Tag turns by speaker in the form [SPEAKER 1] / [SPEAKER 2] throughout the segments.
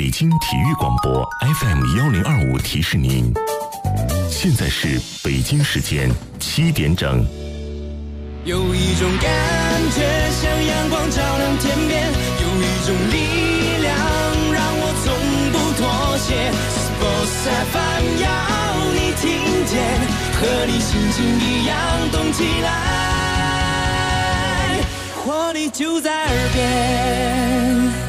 [SPEAKER 1] 北京体育广播 FM1025提示您，现在是北京时间7点整。
[SPEAKER 2] 有一种感觉像阳光照亮天边，有一种力量让我从不妥协。Sports FM 要你听见，和你心情一样动起来，活力就在耳边。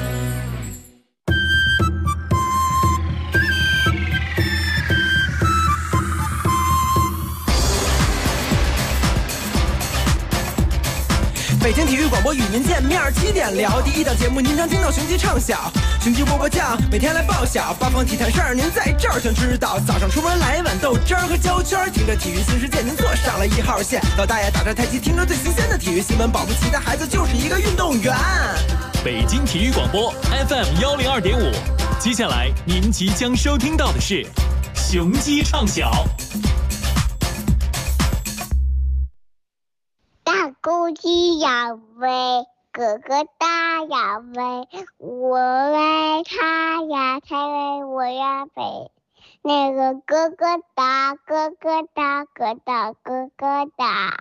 [SPEAKER 2] 北京体育广播与您见面，7点聊第一档节目，您常听到雄鸡唱晓，雄鸡波波酱，每天来报晓，八方体坛事儿您在这儿全知道。早上出门来一碗豆汁儿和焦圈，听着体育新世界，您坐上了1号线。老大爷打着太极，听着最新鲜的体育新闻，保不齐的孩子就是一个运动员。
[SPEAKER 3] 北京体育广播 FM102.5，接下来您即将收听到的是雄鸡唱晓。
[SPEAKER 4] 大公鸡要飞，哥哥大要飞，我为他呀才为我呀飞。那个哥哥大，哥哥大，哥大哥哥大。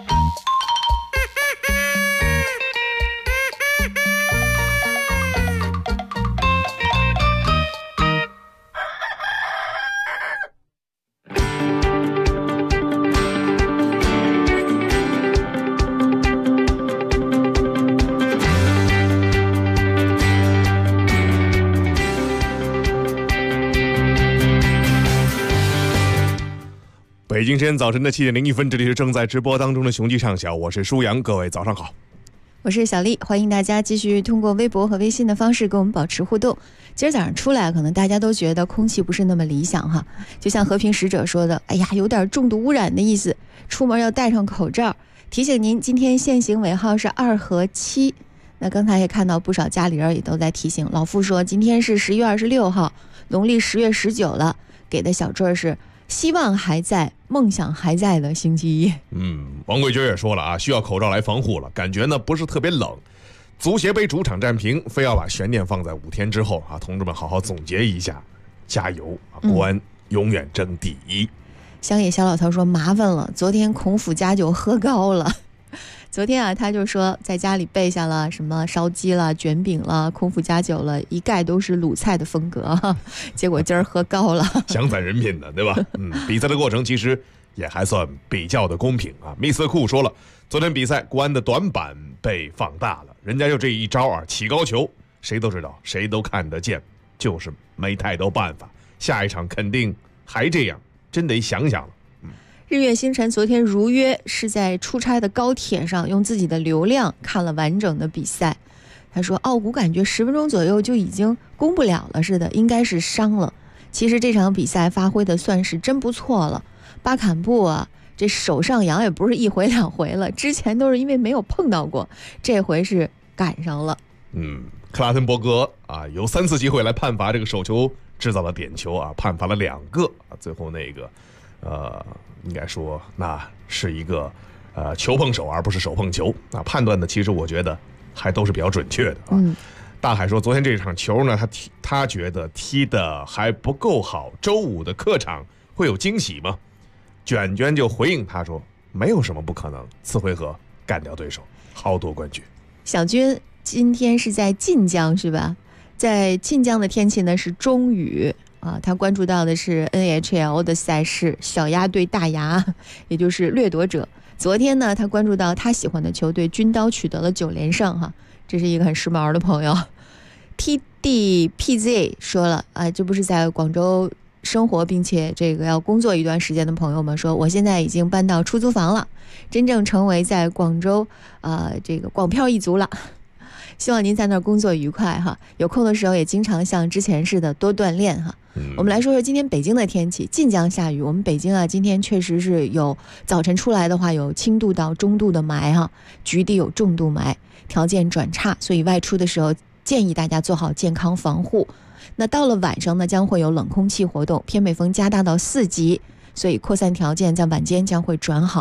[SPEAKER 5] 北京时间早晨的7点01分，这里是正在直播当中的雄鸡唱晓，我是舒阳，各位早上好。
[SPEAKER 6] 我是小丽，欢迎大家继续通过微博和微信的方式跟我们保持互动。今儿早上出来，可能大家都觉得空气不是那么理想哈，就像和平使者说的，哎呀，有点重度污染的意思，出门要戴上口罩。提醒您，今天限行尾号是2和7。那刚才也看到不少家里人也都在提醒，老傅说今天是11月26号，农历10月19了，给的小坠是希望还在，梦想还在的星期一。
[SPEAKER 5] 王贵军也说了啊，需要口罩来防护了，感觉呢不是特别冷。足协杯主场战平，非要把悬念放在5天之后啊，同志们好好总结一下，加油啊！国安永远争第一。
[SPEAKER 6] 乡野小老头说麻烦了，昨天孔府佳酒喝高了。昨天啊，他就说在家里备下了什么烧鸡了、卷饼了、空腹佳酒了，一概都是鲁菜的风格，结果今儿喝高了，
[SPEAKER 5] 想攒人品的，对吧？比赛的过程其实也还算比较的公平啊。密斯库说了，昨天比赛国安的短板被放大了，人家就这一招啊，起高球，谁都知道，谁都看得见，就是没太多办法。下一场肯定还这样，真得想想了。
[SPEAKER 6] 日月星辰昨天如约是在出差的高铁上用自己的流量看了完整的比赛。他说奥古感觉10分钟左右就已经攻不了了似的，应该是伤了。其实这场比赛发挥的算是真不错了，巴坎布啊这手上扬也不是1回2回了，之前都是因为没有碰到过，这回是赶上了。
[SPEAKER 5] 克拉滕伯格啊有3次机会来判罚这个手球制造了点球啊，判罚了2个啊，最后那个应该说那是一个球碰手而不是手碰球啊，判断的其实我觉得还都是比较准确的啊。大海说昨天这场球呢，他觉得踢的还不够好，周5的客场会有惊喜吗？卷卷就回应他说没有什么不可能，次回合干掉对手，豪夺冠军。
[SPEAKER 6] 小军今天是在晋江是吧？在晋江的天气呢是中雨啊，他关注到的是 NHL 的赛事，小鸭对大鸭，也就是掠夺者。昨天呢，他关注到他喜欢的球队军刀取得了9连胜哈，这是一个很时髦的朋友。TDPZ 说了啊，这不是在广州生活并且这个要工作一段时间的朋友们说，我现在已经搬到出租房了，真正成为在广州这个广漂一族了。希望您在那儿工作愉快哈，有空的时候也经常像之前似的多锻炼哈。我们来说说今天北京的天气，晋江下雨，我们北京啊今天确实是有早晨出来的话有轻度到中度的霾哈，局地有重度霾，条件转差，所以外出的时候建议大家做好健康防护。那到了晚上呢，将会有冷空气活动，偏北风加大到4级，所以扩散条件在晚间将会转好。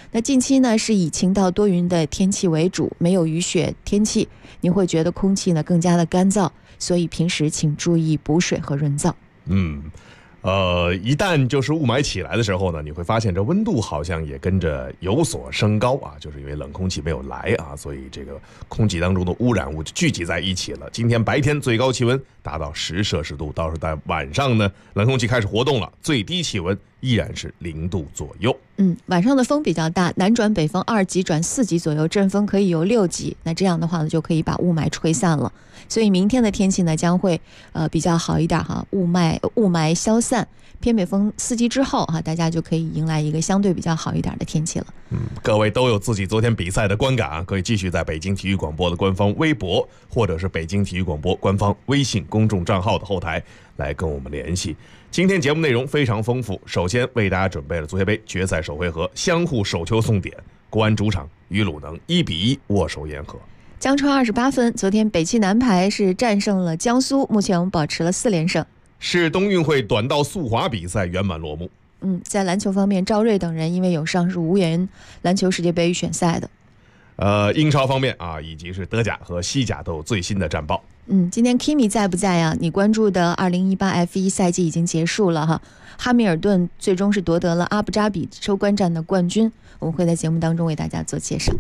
[SPEAKER 6] 那近期呢是以晴到多云的天气为主，没有雨雪天气，你会觉得空气呢更加的干燥，所以平时请注意补水和润燥。
[SPEAKER 5] 一旦就是雾霾起来的时候呢，你会发现这温度好像也跟着有所升高啊，就是因为冷空气没有来啊，所以这个空气当中的污染物就聚集在一起了。今天白天最高气温达到10摄氏度，倒是在晚上呢，冷空气开始活动了，最低气温依然是0度左右。
[SPEAKER 6] 晚上的风比较大，南转北风2级转4级左右，阵风可以有6级，那这样的话呢，就可以把雾霾吹散了。所以明天的天气呢将会比较好一点哈，雾霾消散，偏北风4级之后哈，大家就可以迎来一个相对比较好一点的天气了。
[SPEAKER 5] 各位都有自己昨天比赛的观感啊，可以继续在北京体育广播的官方微博或者是北京体育广播官方微信公众账号的后台来跟我们联系。今天节目内容非常丰富，首先为大家准备了足协杯决赛首回合相互手球送点，国安主场与鲁能1-1握手言和。
[SPEAKER 6] 江川28分，昨天北汽男排是战胜了江苏，目前我们保持了4连胜。
[SPEAKER 5] 市冬运会短道速滑比赛圆满落幕。
[SPEAKER 6] 在篮球方面，赵睿等人因为有伤是无缘篮球世界杯预选赛的。
[SPEAKER 5] 英超方面啊，以及是德甲和西甲都有最新的战报。
[SPEAKER 6] 今天 Kimi 在不在啊？你关注的2018 F1 赛季已经结束了哈，哈密尔顿最终是夺得了阿布扎比收官战的冠军，我们会在节目当中为大家做介绍。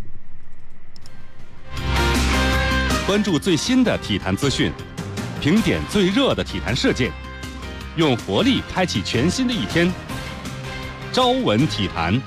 [SPEAKER 7] 关注最新的体坛资讯，评点最热的体坛事件，用活力开启全新的一天。朝闻体坛。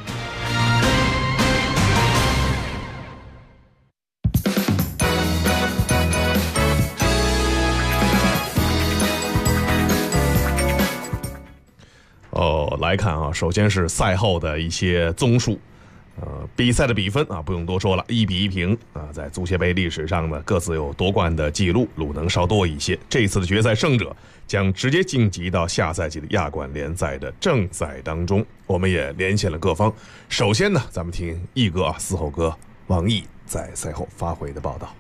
[SPEAKER 5] 来看啊，首先是赛后的一些综述。比赛的比分啊，不用多说了，1-1平啊，在足协杯历史上呢，各自有夺冠的记录，鲁能稍多一些。这次的决赛胜者将直接晋级到下赛季的亚冠联赛的正赛当中。我们也连线了各方，首先呢，咱们听毅哥啊，嘶吼哥王毅在赛后发回的报道。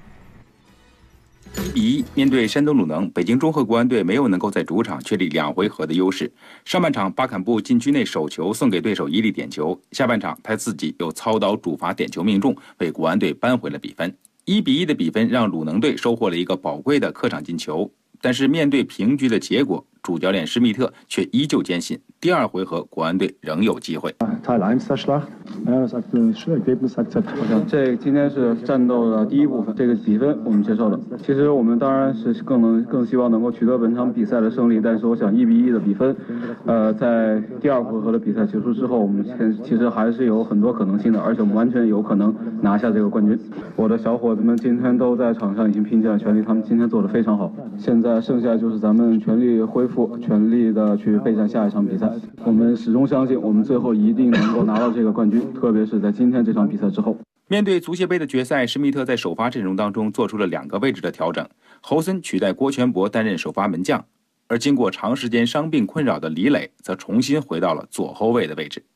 [SPEAKER 8] 1-1面对山东鲁能，北京中赫国安队没有能够在主场确立2回合的优势。上半场巴坎布禁区内手球送给对手一粒点球，下半场他自己又操刀主罚点球命中，为国安队扳回了比分。1-1的比分让鲁能队收获了一个宝贵的客场进球，但是面对平局的结果，主教练施密特却依旧坚信第2回合国安队仍有机会。
[SPEAKER 9] 今天是战斗的第一部分，这个比分我们接受了。其实我们当然是更希望能够取得本场比赛的胜利，但是我想1-1的比分，在第2回合的比赛结束之后，我们其实还是有很多可能性的，而且我们完全有可能拿下这个冠军。我的小伙子们今天都在场上已经拼尽了全力，他们今天做得非常好。现在剩下就是咱们全力恢复，全力的去备战下一场比赛。我们始终相信，我们最后一定能够拿到这个冠军，特别是在今天这场比赛之后。
[SPEAKER 8] 面对足协杯的决赛，施密特在首发阵容当中做出了2个位置的调整，侯森取代郭全博担任首发门将，而经过长时间伤病困扰的李磊则重新回到了左后卫的位置。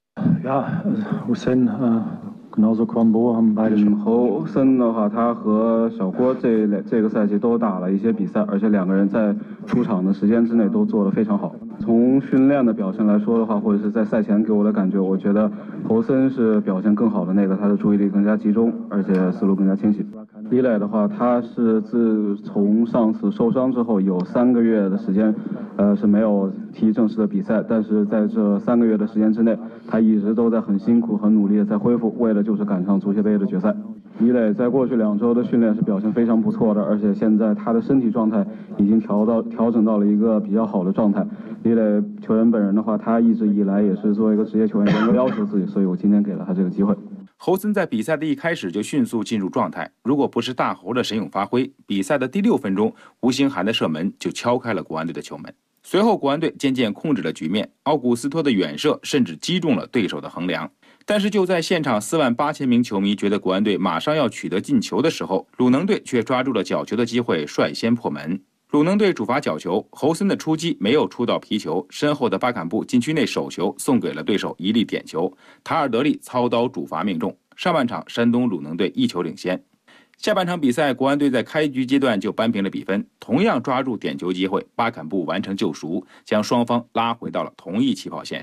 [SPEAKER 9] 侯森的话，他和小郭这个赛季都打了一些比赛，而且2个人在出场的时间之内都做得非常好。从训练的表现来说的话，或者是在赛前给我的感觉，我觉得侯森是表现更好的那个，他的注意力更加集中，而且思路更加清晰。李磊的话，他是自从上次受伤之后有3个月的时间，是没有踢正式的比赛，但是在这3个月的时间之内，他一直都在很辛苦、很努力的在恢复，为了就是赶上足协杯的决赛。李磊在过去2周的训练是表现非常不错的，而且现在他的身体状态已经调整到了一个比较好的状态。李磊球员本人的话，他一直以来也是作为一个职业球员严格要求自己，所以我今天给了他这个机会。
[SPEAKER 8] 侯森在比赛的一开始就迅速进入状态，如果不是大侯的神勇发挥，比赛的第6分钟，吴兴涵的射门就敲开了国安队的球门。随后国安队渐渐控制了局面，奥古斯托的远射甚至击中了对手的横梁。但是就在现场48000名球迷觉得国安队马上要取得进球的时候，鲁能队却抓住了角球的机会，率先破门。鲁能队主罚角球，侯森的出击没有触到皮球，身后的巴坎布禁区内手球送给了对手一粒点球，塔尔德利操刀主罚命中。上半场山东鲁能队1球领先。下半场比赛，国安队在开局阶段就扳平了比分，同样抓住点球机会，巴坎布完成救赎，将双方拉回到了同一起跑线上。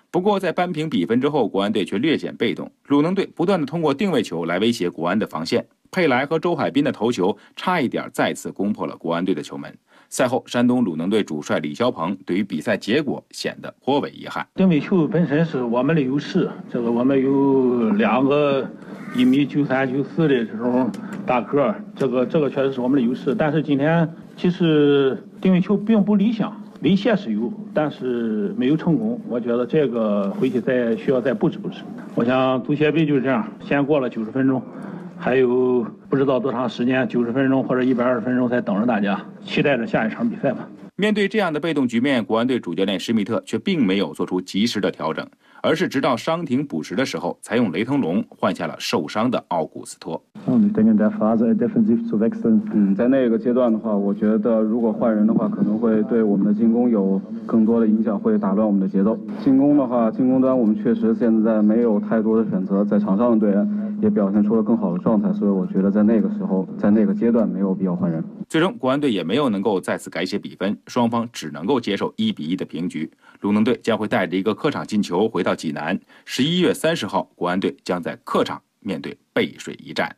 [SPEAKER 8] 不过在扳平比分之后，国安队却略显被动，鲁能队不断地通过定位球来威胁国安的防线，佩莱和周海滨的头球差一点再次攻破了国安队的球门。赛后，山东鲁能队主帅李霄鹏对于比赛结果显得颇为遗憾。
[SPEAKER 10] 定位球本身是我们的优势，我们有2个1.93米、1.94的这种大个，这个确实是我们的优势。但是今天其实定位球并不理想，威胁是有，但是没有成功。我觉得这个回去需要再布置布置。我想足协杯就是这样，先过了90分钟。还有不知道多长时间，90分钟或者120分钟才等着大家，期待着下一场比赛吧。
[SPEAKER 8] 面对这样的被动局面，国安队主教练施密特却并没有做出及时的调整，而是直到伤停补时的时候，才用雷腾龙换下了受伤的奥古斯托。
[SPEAKER 9] 在那个阶段的话，我觉得如果换人的话，可能会对我们的进攻有更多的影响，会打乱我们的节奏。进攻的话，进攻端我们确实现在没有太多的选择，在场上的队员也表现出了更好的状态，所以我觉得在那个时候，在那个阶段没有必要换人。
[SPEAKER 8] 最终，国安队也没有能够再次改写比分，双方只能够接受1-1的平局。鲁能队将会带着一个客场进球回到济南。11月30号，国安队将在客场面对背水一战。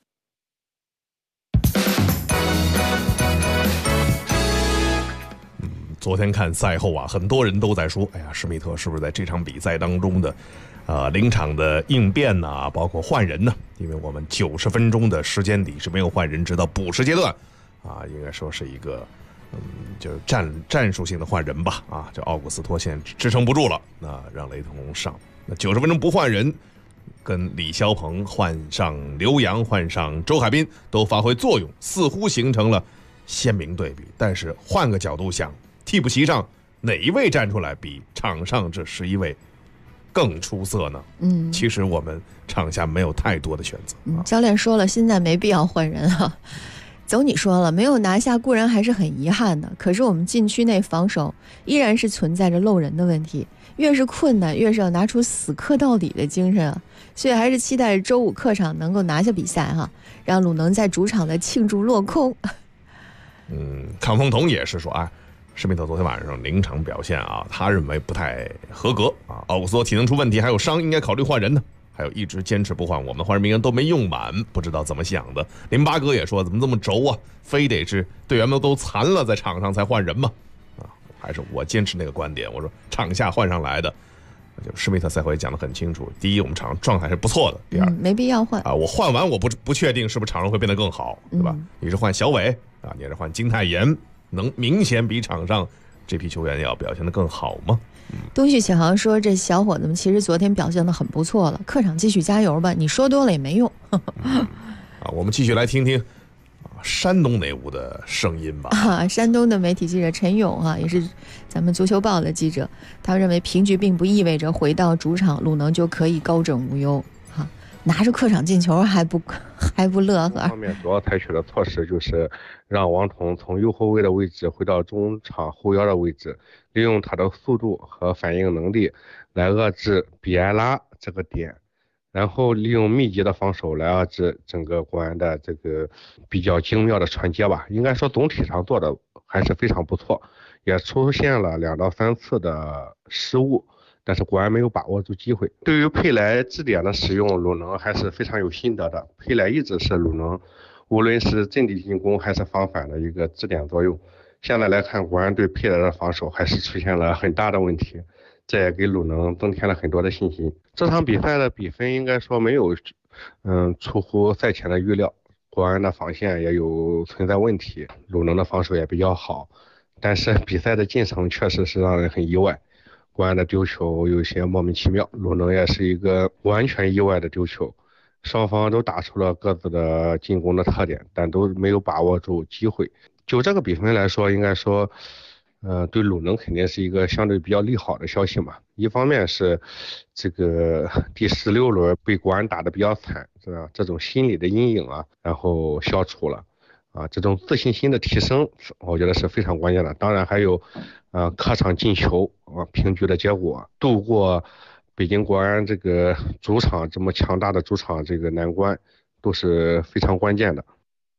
[SPEAKER 5] 昨天看赛后啊，很多人都在说，哎呀，施密特是不是在这场比赛当中的临场的应变呐，包括换人呢？因为我们90分钟的时间里是没有换人，直到补时阶段啊，应该说是一个就是战术性的换人吧啊，这奥古斯托现在支撑不住了，那让雷腾龙上，那90分钟不换人，跟李霄鹏换上刘洋换上周海滨都发挥作用，似乎形成了鲜明对比。但是换个角度想，替补席上哪一位站出来比场上这11位更出色呢？其实我们场下没有太多的选择。
[SPEAKER 6] 教练说了，现在没必要换人啊。走你说了，没有拿下固然还是很遗憾的，可是我们禁区内防守依然是存在着漏人的问题，越是困难越是要拿出死磕到底的精神啊！所以还是期待着周5客场能够拿下比赛哈，让鲁能在主场的庆祝落空。
[SPEAKER 5] 康风彤也是说啊，施密特昨天晚上临场表现啊，他认为不太合格啊，奥古斯托体能出问题，还有伤，应该考虑换人呢。还有一直坚持不换，我们的换人名额都没用满，不知道怎么想的。林巴哥也说，怎么这么轴啊？非得是队员们都残了，在场上才换人吗？还是我坚持那个观点，我说场下换上来的，就施密特赛后也讲得很清楚。第一，我们场上状态是不错的；第二，
[SPEAKER 6] 没必要换啊。
[SPEAKER 5] 我换完我不确定是不是场上会变得更好，对吧？你是换小伟啊，你是换金泰妍，能明显比场上这批球员要表现得更好吗？
[SPEAKER 6] 东旭启航说，这小伙子们其实昨天表现得很不错了，客场继续加油吧，你说多了也没用。
[SPEAKER 5] 我们继续来听听山东内务的声音吧。
[SPEAKER 6] 山东的媒体记者陈勇也是咱们足球报的记者，他认为平局并不意味着回到主场鲁能就可以高枕无忧拿着客场进球还不乐呵。
[SPEAKER 11] 方面主要采取的措施就是让王彤从右后卫的位置回到中场后腰的位置，利用他的速度和反应能力来遏制比埃拉这个点，然后利用密集的防守来遏制整个国安的这个比较精妙的传接吧。应该说总体上做的还是非常不错，也出现了2到3次的失误，但是国安没有把握住机会。对于佩莱支点的使用，鲁能还是非常有心得的。佩莱一直是鲁能无论是阵地进攻还是防反的一个支点作用。现在来看，国安对佩莱的防守还是出现了很大的问题，这也给鲁能增添了很多的信心。这场比赛的比分应该说没有出乎赛前的预料，国安的防线也有存在问题，鲁能的防守也比较好，但是比赛的进程确实是让人很意外。国安的丢球有些莫名其妙，鲁能也是一个完全意外的丢球，双方都打出了各自的进攻的特点，但都没有把握住机会。就这个比分来说，应该说对鲁能肯定是一个相对比较利好的消息嘛。一方面是这个第16轮被国安打得比较惨，这种心理的阴影然后消除了这种自信心的提升，我觉得是非常关键的。当然还有客场进球平局的结果，度过北京国安这个主场这么强大的主场这个难关，都是非常关键的。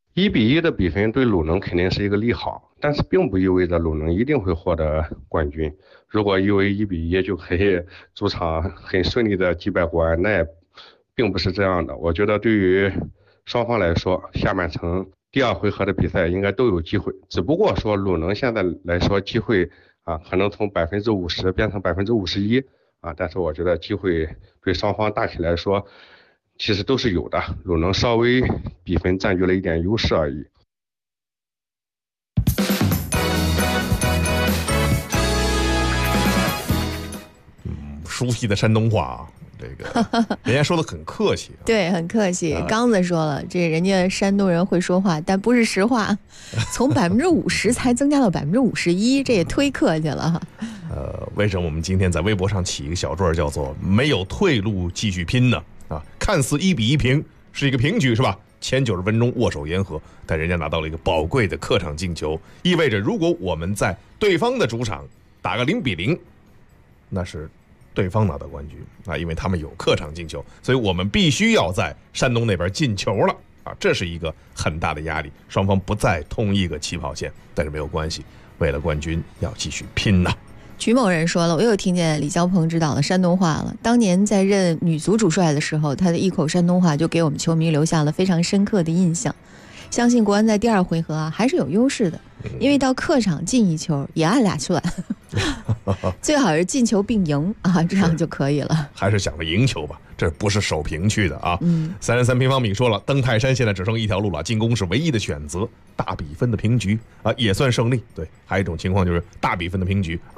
[SPEAKER 11] 1-1的比分对鲁能肯定是一个利好，但是并不意味着鲁能一定会获得冠军。如果因为1-1就可以主场很顺利的击败国安，那也并不是这样的。我觉得对于双方来说，下半程第2回合的比赛应该都有机会，只不过说鲁能现在来说机会可能从50%变成51%但是我觉得机会对双方大体来说其实都是有的，鲁能稍微比分占据了一点优势而已。
[SPEAKER 5] 熟悉的山东话这个人家说的很客气
[SPEAKER 6] 对，很客气。刚子说了，这人家山东人会说话，但不是实话，从50%才增加到51%，这也忒客气了。
[SPEAKER 5] 为什么我们今天在微博上起一个小状叫做没有退路继续拼呢？看似1-1平是一个平局是吧？前90分钟握手言和，但人家拿到了一个宝贵的客场进球，意味着如果我们在对方的主场打个0-0，那是对方拿到冠军因为他们有客场进球，所以我们必须要在山东那边进球了这是一个很大的压力，双方不在同一个起跑线，但是没有关系，为了冠军要继续拼呐。
[SPEAKER 6] 曲某人说了，我又听见李霄鹏指导的山东话了。当年在任女足主帅的时候，他的一口山东话就给我们球迷留下了非常深刻的印象。相信国安在第2回合还是有优势的，因为到客场进1球也按俩算，最好是进球并赢这样就可以了。
[SPEAKER 5] 还是想着赢球吧，这不是守平去的303平方米说了，登泰山现在只剩一条路了，进攻是唯一的选择，大比分的平局也算胜利。对，还有一种情况就是大比分的平局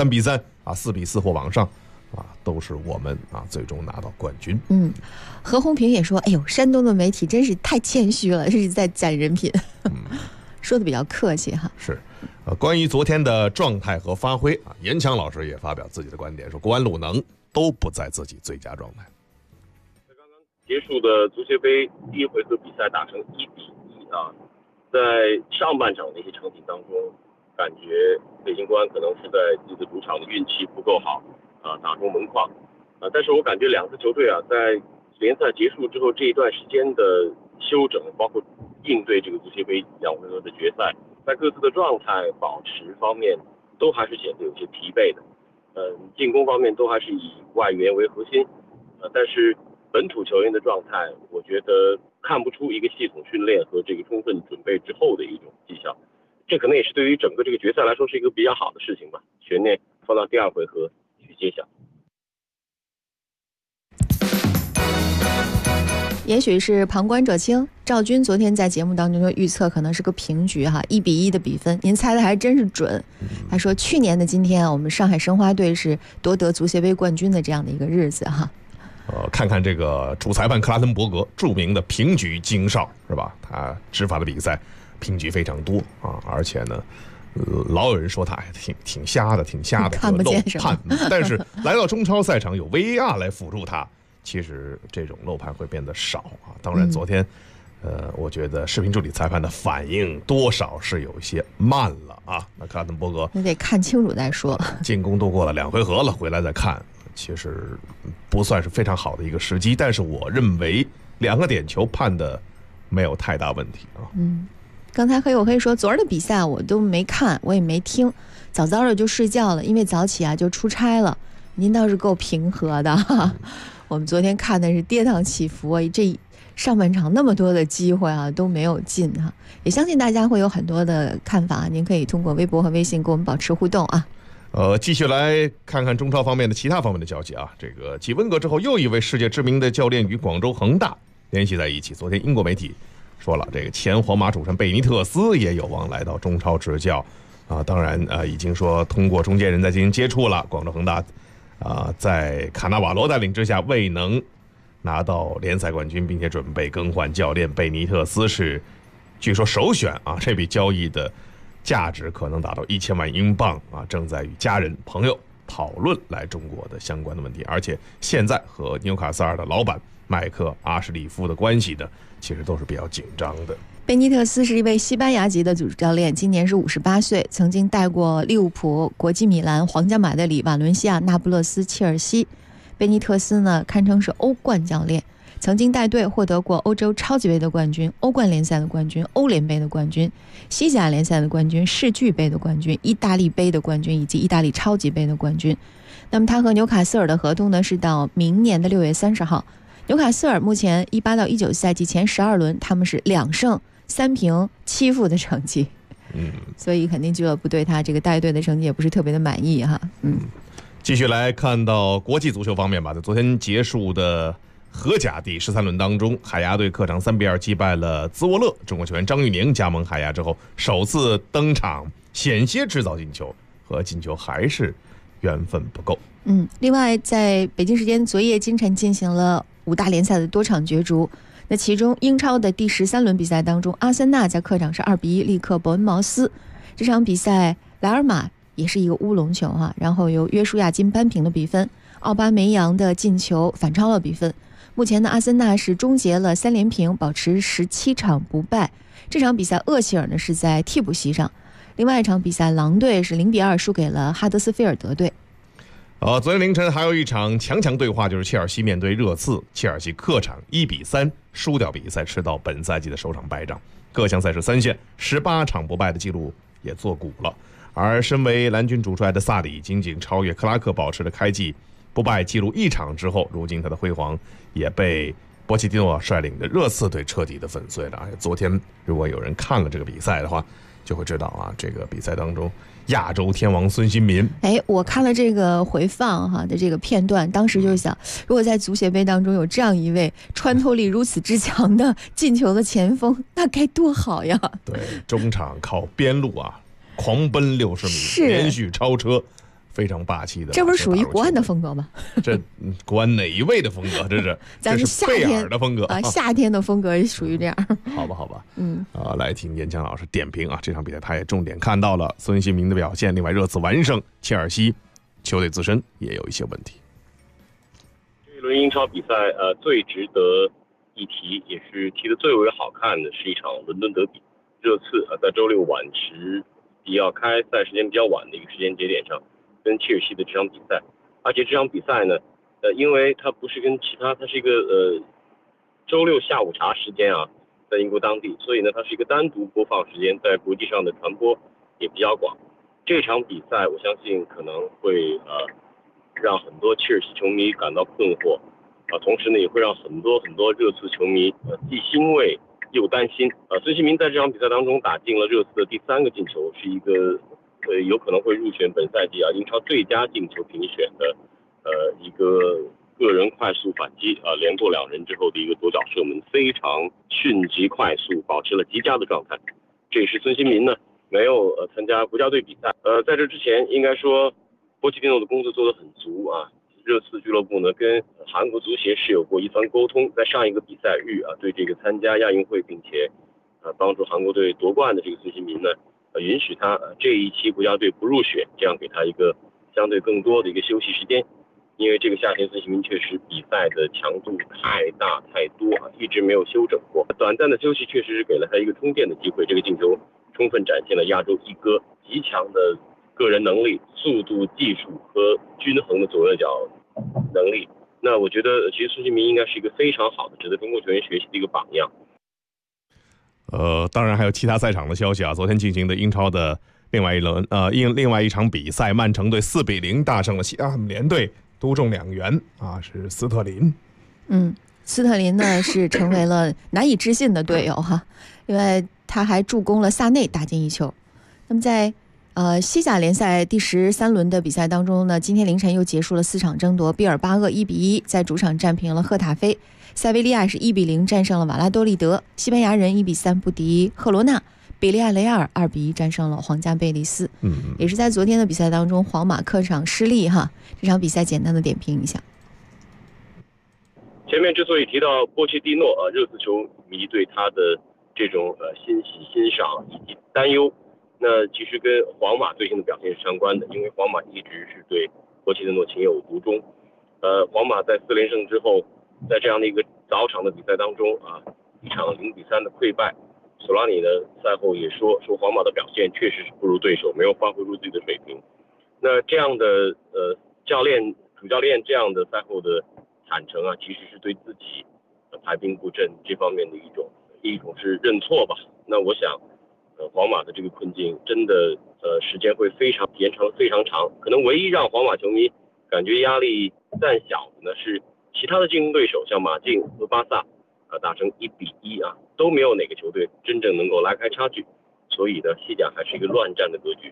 [SPEAKER 5] ，2-2、3-34-4或往上都是我们最终拿到冠军。
[SPEAKER 6] 何红平也说，哎呦，山东的媒体真是太谦虚了，这是在攒人品。说的比较客气
[SPEAKER 5] 是关于昨天的状态和发挥严强老师也发表自己的观点，说国安鲁能都不在自己最佳状态。
[SPEAKER 12] 在刚刚结束的足协杯第1回合比赛打成1-1在上半场的一些场景当中，感觉北京国安可能是在自己的主场的运气不够好打中门框但是我感觉两支球队在联赛结束之后这一段时间的休整，包括应对这个足协杯2回合的决赛，在各自的状态保持方面都还是显得有些疲惫的。进攻方面都还是以外援为核心但是本土球员的状态，我觉得看不出一个系统训练和这个充分准备之后的一种迹象。这可能也是对于整个这个决赛来说是一个比较好的事情吧，悬念放到第2回合去揭晓。
[SPEAKER 6] 也许是旁观者清，赵军昨天在节目当中就预测可能是个平局1-1的比分，您猜的还真是准。他说去年的今天我们上海申花队是夺得足协杯冠军的这样的一个日子
[SPEAKER 5] 看看这个主裁判克拉滕伯格，著名的平局金哨是吧？他执法的比赛平局非常多而且呢老有人说他挺瞎的
[SPEAKER 6] 看不见什么
[SPEAKER 5] 但是来到中超赛场有 VAR 来辅助他，其实这种漏判会变得少当然昨天我觉得视频助理裁判的反应多少是有一些慢了那克拉滕伯格
[SPEAKER 6] 你得看清楚再说
[SPEAKER 5] 进攻都过了2回合了，回来再看其实不算是非常好的一个时机，但是我认为2个点球判的没有太大问题
[SPEAKER 6] 刚才黑我黑说昨儿的比赛我都没看，我也没听，早早的就睡觉了，因为早起就出差了。您倒是够平和的我们昨天看的是跌宕起伏这上半场那么多的机会都没有进也相信大家会有很多的看法，您可以通过微博和微信跟我们保持互动
[SPEAKER 5] 继续来看看中超方面的其他方面的消息这个继温格之后，又一位世界知名的教练与广州恒大联系在一起。昨天英国媒体说了，这个前皇马主帅贝尼特斯也有望来到中超执教当然已经说通过中间人在进行接触了。广州恒大在卡纳瓦罗带领之下未能拿到联赛冠军，并且准备更换教练，贝尼特斯是据说首选这笔交易的价值可能达到1000万英镑正在与家人朋友讨论来中国的相关的问题，而且现在和纽卡斯尔的老板麦克阿什利夫的关系呢其实都是比较紧张的。
[SPEAKER 6] 贝尼特斯是一位西班牙籍的主教练，今年是58岁，曾经带过利物浦、国际米兰、皇家马德里、瓦伦西亚、那不勒斯、切尔西。贝尼特斯呢堪称是欧冠教练， 曾经带队获得过欧洲超级杯的冠军、欧冠联赛的冠军、欧联杯的冠军、西甲联赛的冠军、世俱杯的冠军、意大利杯的冠军以及意大利超级杯的冠军。那么他和纽卡斯尔的合同呢是到明年的6月30号。纽卡斯尔目前18到19赛季前12轮他们是2胜3平7负的成绩，所以肯定俱乐部对他这个带队的成绩也不是特别的满意哈。
[SPEAKER 5] 继续来看到国际足球方面吧，在昨天结束的荷甲第13轮当中，海牙队客场3-2击败了兹沃勒。中国球员张玉宁加盟海牙之后首次登场，险些制造进球，和进球还是缘分不够。
[SPEAKER 6] 另外在北京时间昨夜今晨进行了5大联赛的多场角逐，那其中英超的第13轮比赛当中，阿森纳在客场是2-1力克伯恩茅斯。这场比赛莱尔马也是一个乌龙球哈，然后由约书亚金扳平了比分，奥巴梅扬的进球反超了比分。目前呢，阿森纳是终结了3连平，保持17场不败。这场比赛厄齐尔呢是在替补席上。另外一场比赛，狼队是0-2输给了哈德斯菲尔德队。
[SPEAKER 5] 昨天凌晨还有一场强对话，就是切尔西面对热刺，切尔西客场1-3输掉比赛，吃到本赛季的首场败仗。各项赛事3线18场不败的记录也做古了。而身为蓝军主帅的萨里仅仅超越克拉克保持了开季不败记录1场之后，如今他的辉煌也被波切蒂诺率领的热刺队彻底的粉碎了。昨天如果有人看了这个比赛的话，就会知道啊，这个比赛当中亚洲天王孙兴民，
[SPEAKER 6] 我看了这个回放的这个片段，当时就想，如果在足协杯当中有这样一位穿透力如此之强的进球的前锋，那该多好呀！
[SPEAKER 5] 对，中场靠边路狂奔60米，连续超车，非常霸气的。
[SPEAKER 6] 这不是属于国安的风格吗？
[SPEAKER 5] 这国安哪一位的风格？这是贝尔的风格
[SPEAKER 6] 夏天的风格属于这样。
[SPEAKER 5] 好吧，来听严强老师点评这场比赛他也重点看到了孙兴民的表现，另外热刺完胜切尔西，球队自身也有一些问题。
[SPEAKER 12] 这一轮英超比赛最值得一提，也是踢得最为好看的是一场伦敦德比。热刺在周六晚时比较开赛时间比较晚的一个时间节点上跟切尔西的这场比赛，而且这场比赛呢因为它不是跟其他，它是一个周六下午茶时间在英国当地，所以呢它是一个单独播放时间，在国际上的传播也比较广。这场比赛我相信可能会让很多切尔西球迷感到困惑同时呢也会让很多热刺球迷既欣慰又担心。孙兴民在这场比赛当中打进了热刺的第3个进球，是一个有可能会入选本赛季英超最佳进球评选的一个个人快速反击连过2人之后的一个左脚射门，非常迅疾快速，保持了极佳的状态。这也是孙兴民呢没有参加国家队比赛。在这之前应该说波切蒂诺的工作做得很足热刺俱乐部呢跟韩国足协是有过一番沟通，在上一个比赛日对这个参加亚运会并且帮助韩国队夺冠的这个孙兴民呢允许他这一期国家队不入选，这样给他一个相对更多的一个休息时间。因为这个夏天孙兴民确实比赛的强度太大太多一直没有休整过，短暂的休息确实是给了他一个充电的机会。这个进球充分展现了亚洲一哥极强的个人能力、速度、技术和均衡的左右脚能力。那我觉得其实孙兴民应该是一个非常好的值得中国球员学习的一个榜样。
[SPEAKER 5] 当然还有其他赛场的消息昨天进行的英超的另外一场比赛，曼城队4-0大胜了西汉姆联队，独中2元是斯特林。
[SPEAKER 6] 斯特林呢是成为了难以置信的队友因为他还助攻了萨内打进1球。那么在西甲联赛第13轮的比赛当中呢，今天凌晨又结束了4场争夺。毕尔巴鄂1-1在主场战平了赫塔菲，塞维利亚是1-0战胜了瓦拉多利德，西班牙人1-3不敌赫罗纳，比利亚雷亚尔2-1战胜了皇家贝利斯。也是在昨天的比赛当中，皇马客场失利这场比赛简单的点评一下。
[SPEAKER 12] 前面之所以提到波切蒂诺热刺球迷对他的这种欣喜欣赏以及担忧，那其实跟皇马最近的表现是相关的，因为皇马一直是对波切蒂诺情有独钟。皇马在4连胜之后，在这样的一个早场的比赛当中一场0-3的溃败，索拉尼呢赛后也说皇马的表现确实是不如对手，没有发挥出自己的水平。那这样的主教练这样的赛后的坦诚其实是对自己排兵布阵这方面的一种是认错吧。那我想，皇马的这个困境真的时间会延长非常长。可能唯一让皇马球迷感觉压力暂小的呢，是其他的竞争对手，像马竞和巴萨打成1-1啊，都没有哪个球队真正能够拉开差距。所以呢，西甲还是一个乱战的格局。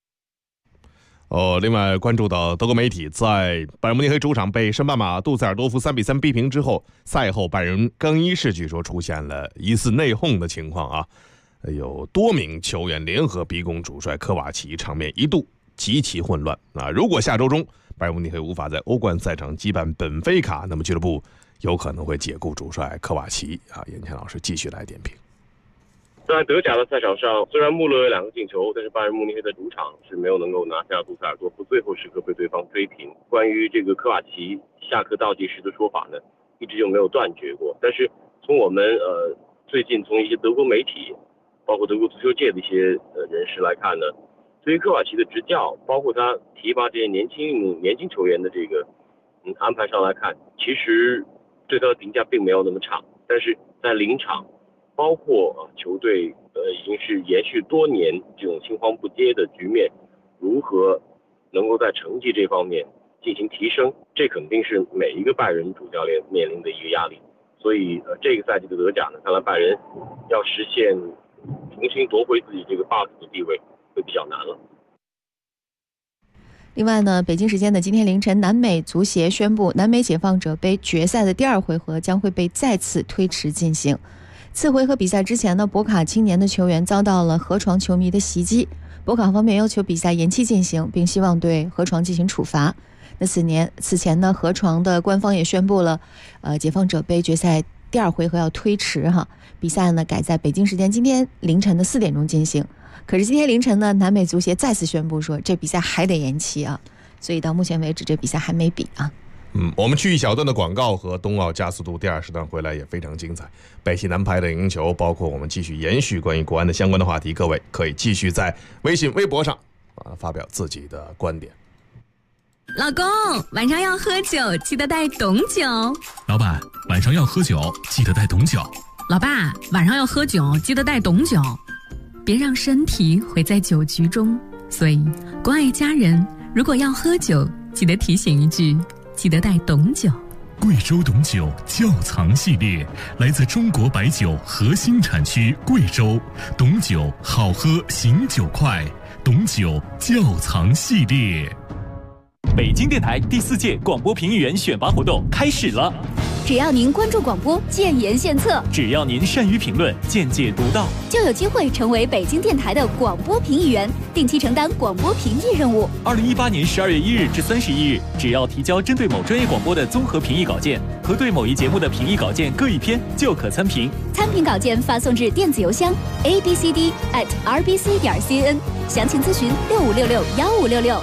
[SPEAKER 5] 另外关注到德国媒体在拜仁慕尼黑主场被圣巴马杜塞尔多夫3-3逼平之后，赛后拜仁更衣室据说出现了疑似内讧的情况啊，有多名球员联合逼宫主帅科瓦奇，场面一度极其混乱啊。如果下周中拜仁慕尼黑无法在欧冠赛场击败本菲卡，那么俱乐部有可能会解雇主帅科瓦奇啊。严天老师继续来点评。
[SPEAKER 12] 在德甲的赛场上，虽然穆勒有2个进球，但是拜仁慕尼黑的主场是没有能够拿下杜塞尔多夫，最后时刻被对方追平。关于这个科瓦奇下课倒计时的说法呢，一直就没有断绝过。但是从我们最近从一些德国媒体，包括德国足球界的一些人士来看呢，对于科瓦奇的执教，包括他提拔这些年轻球员的这个安排上来看，其实对他的评价并没有那么差。但是在临场，包括球队已经是延续多年这种青黄不接的局面，如何能够在成绩这方面进行提升，这肯定是每一个拜仁主教练面临的一个压力。所以这个赛季的德甲呢，看来拜仁要实现重新夺回自己这个霸主的地位会比较难了。
[SPEAKER 6] 另外呢，北京时间的今天凌晨，南美足协宣布，南美解放者杯决赛的第2回合将会被再次推迟进行。次回合比赛之前呢，博卡青年的球员遭到了河床球迷的袭击，博卡方面要求比赛延期进行，并希望对河床进行处罚。那此前呢，河床的官方也宣布了，解放者杯决赛第2回合要推迟哈，比赛呢改在北京时间今天凌晨的4点钟进行。可是今天凌晨呢，南美足协再次宣布说这比赛还得延期啊，所以到目前为止这比赛还没比啊。
[SPEAKER 5] 我们去一小段的广告和冬奥加速度第2时段回来也非常精彩。北汽男排的赢球，包括我们继续延续关于国安的相关的话题，各位可以继续在微信、微博上发表自己的观点。
[SPEAKER 13] 老公，晚上要喝酒，记得带懂酒。
[SPEAKER 3] 老板，晚上要喝酒，记得带懂酒。
[SPEAKER 13] 老爸，晚上要喝酒，记得带懂酒。别让身体毁在酒局中。所以，关爱家人，如果要喝酒，记得提醒一句。记得带懂酒。
[SPEAKER 3] 贵州懂酒窖藏系列来自中国白酒核心产区贵州，懂酒好喝醒酒快，懂酒窖藏系列。北京电台第4届广播评议员选拔活动开始了。
[SPEAKER 14] 只要您关注广播，建言献策；
[SPEAKER 3] 只要您善于评论，见解独到，
[SPEAKER 14] 就有机会成为北京电台的广播评议员，定期承担广播评议任务。
[SPEAKER 3] 2018年12月1日至31日，只要提交针对某专业广播的综合评议稿件和对某一节目的评议稿件各1篇，就可参评。
[SPEAKER 14] 参评稿件发送至电子邮箱 abcd@rbc.cn， 详情咨询65661566。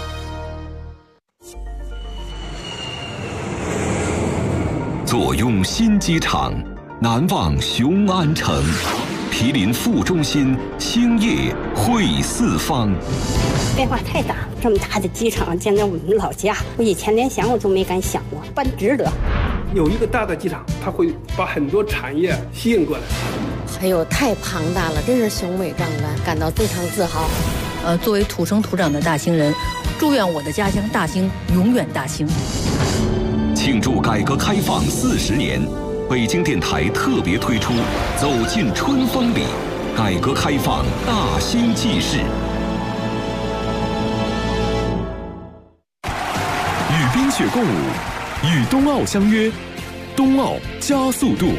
[SPEAKER 15] 坐拥新机场，难忘雄安城，毗邻副中心，兴业汇四方。
[SPEAKER 16] 变化太大，这么大的机场建在我们老家，我以前连想我都没敢想过，办值得。
[SPEAKER 17] 有一个大的机场，它会把很多产业吸引过来。
[SPEAKER 18] 哎呦，太庞大了，真是雄伟壮观，感到非常自豪。
[SPEAKER 19] 作为土生土长的大兴人，祝愿我的家乡大兴永远大兴。
[SPEAKER 15] 庆祝改革开放40年，北京电台特别推出《走进春风里》，改革开放大兴纪事。
[SPEAKER 1] 与冰雪共舞，与冬奥相约，冬奥加速度。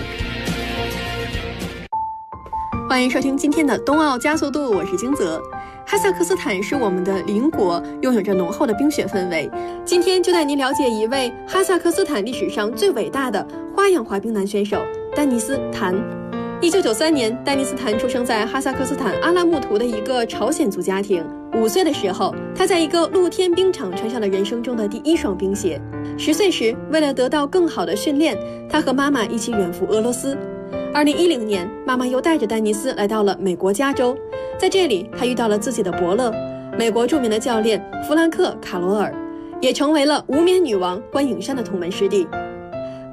[SPEAKER 20] 欢迎收听今天的冬奥加速度，我是金泽。哈萨克斯坦是我们的邻国，拥有着浓厚的冰雪氛围。今天就带您了解一位哈萨克斯坦历史上最伟大的花样滑冰男选手丹尼斯·谭。1993年，丹尼斯·谭出生在哈萨克斯坦阿拉木图的一个朝鲜族家庭。5岁的时候，他在一个露天冰场穿上了人生中的第1双冰鞋。10岁时，为了得到更好的训练，他和妈妈一起远赴俄罗斯。2010年，妈妈又带着丹尼斯来到了美国加州，在这里他遇到了自己的伯乐，美国著名的教练弗兰克·卡罗尔，也成为了无冕女王关颖珊的同门师弟。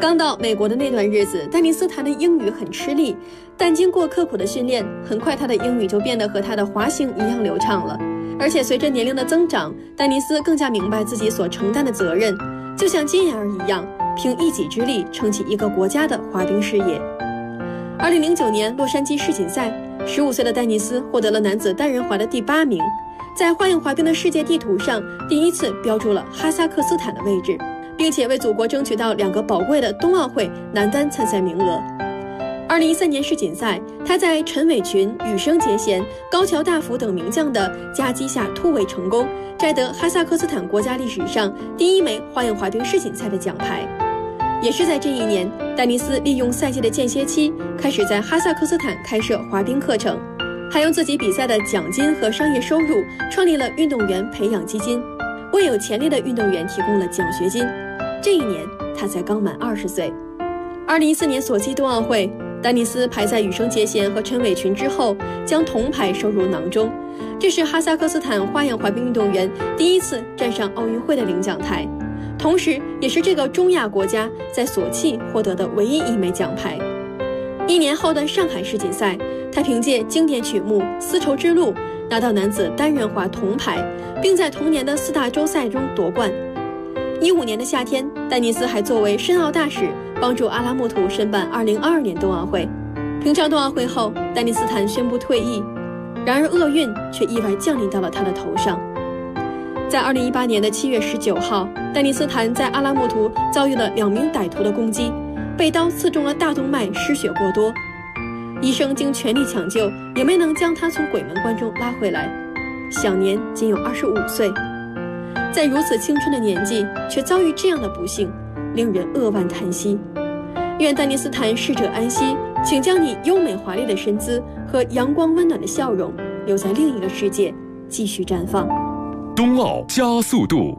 [SPEAKER 20] 刚到美国的那段日子，丹尼斯谈的英语很吃力，但经过刻苦的训练，很快他的英语就变得和他的滑行一样流畅了。而且随着年龄的增长，丹尼斯更加明白自己所承担的责任，就像金妍儿一样，凭一己之力撑起一个国家的滑冰事业。2009年洛杉矶世锦赛，15岁的丹尼斯获得了男子单人滑的第8名，在花样滑冰的世界地图上第一次标注了哈萨克斯坦的位置，并且为祖国争取到2个宝贵的冬奥会男单参赛名额。2013年世锦赛，他在陈伟群、羽生结弦、高桥大辅等名将的夹击下突围成功，摘得哈萨克斯坦国家历史上第1枚花样滑冰世锦赛的奖牌。也是在这一年，丹尼斯利用赛季的间歇期，开始在哈萨克斯坦开设滑冰课程，还用自己比赛的奖金和商业收入创立了运动员培养基金，为有潜力的运动员提供了奖学金。这一年他才刚满20岁。2014年索契冬奥会，丹尼斯排在羽生结弦和陈伟群之后，将铜牌收入囊中。这是哈萨克斯坦花样滑冰运动员第一次站上奥运会的领奖台，同时也是这个中亚国家在索契获得的唯一1枚奖牌。1年后的上海世锦赛，他凭借经典曲目《丝绸之路》拿到男子单人滑铜牌，并在同年的4大洲赛中夺冠。15年的夏天，丹尼斯还作为申奥大使，帮助阿拉木图申办2022年冬奥会。平昌冬奥会后，丹尼斯坦宣布退役，然而厄运却意外降临到了他的头上。在2018年的7月19号，丹尼斯坦在阿拉木图遭遇了2名歹徒的攻击，被刀刺中了大动脉，失血过多。医生经全力抢救，也没能将他从鬼门关中拉回来，享年仅有25岁。在如此青春的年纪，却遭遇这样的不幸，令人扼腕叹息。愿丹尼斯坦逝者安息，请将你优美华丽的身姿和阳光温暖的笑容留在另一个世界，继续绽放。
[SPEAKER 7] 冬奥加速度。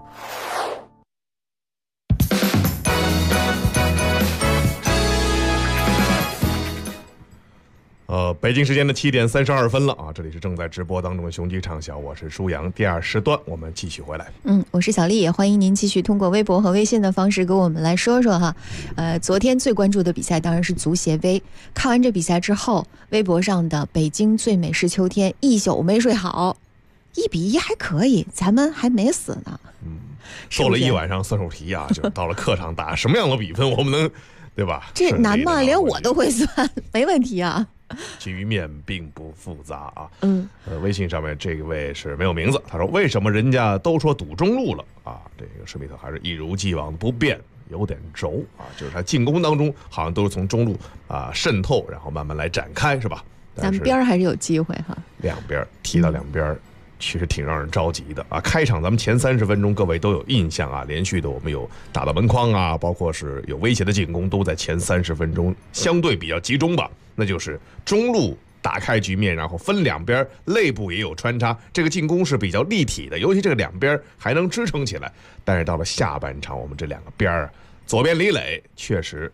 [SPEAKER 5] 北京时间的7点32分了啊！这里是正在直播当中的雄鸡畅晓，我是舒阳。第2时段我们继续回来。
[SPEAKER 6] 我是小丽，也欢迎您继续通过微博和微信的方式跟我们来说说哈。昨天最关注的比赛当然是足协杯。看完这比赛之后，微博上的北京最美是秋天一宿没睡好，1-1还可以，咱们还没死呢。
[SPEAKER 5] 做了一晚上算术题啊，就到了课上打什么样的比分，我们能对吧？
[SPEAKER 6] 这难吗？连我都会算，没问题啊。
[SPEAKER 5] 局面并不复杂啊。微信上面这位是没有名字，他说为什么人家都说赌中路了啊？这个施密特还是一如既往不变，有点轴啊，就是他进攻当中好像都是从中路啊渗透，然后慢慢来展开，是吧？
[SPEAKER 6] 咱们边还是有机会哈。
[SPEAKER 5] 两边踢到两边。其实挺让人着急的啊！开场咱们前30分钟各位都有印象啊，连续的我们有打到门框啊，包括是有威胁的进攻，都在前30分钟相对比较集中吧。那就是中路打开局面，然后分两边，内部也有穿插，这个进攻是比较立体的，尤其这个两边还能支撑起来。但是到了下半场，我们这两个边啊，左边李磊确实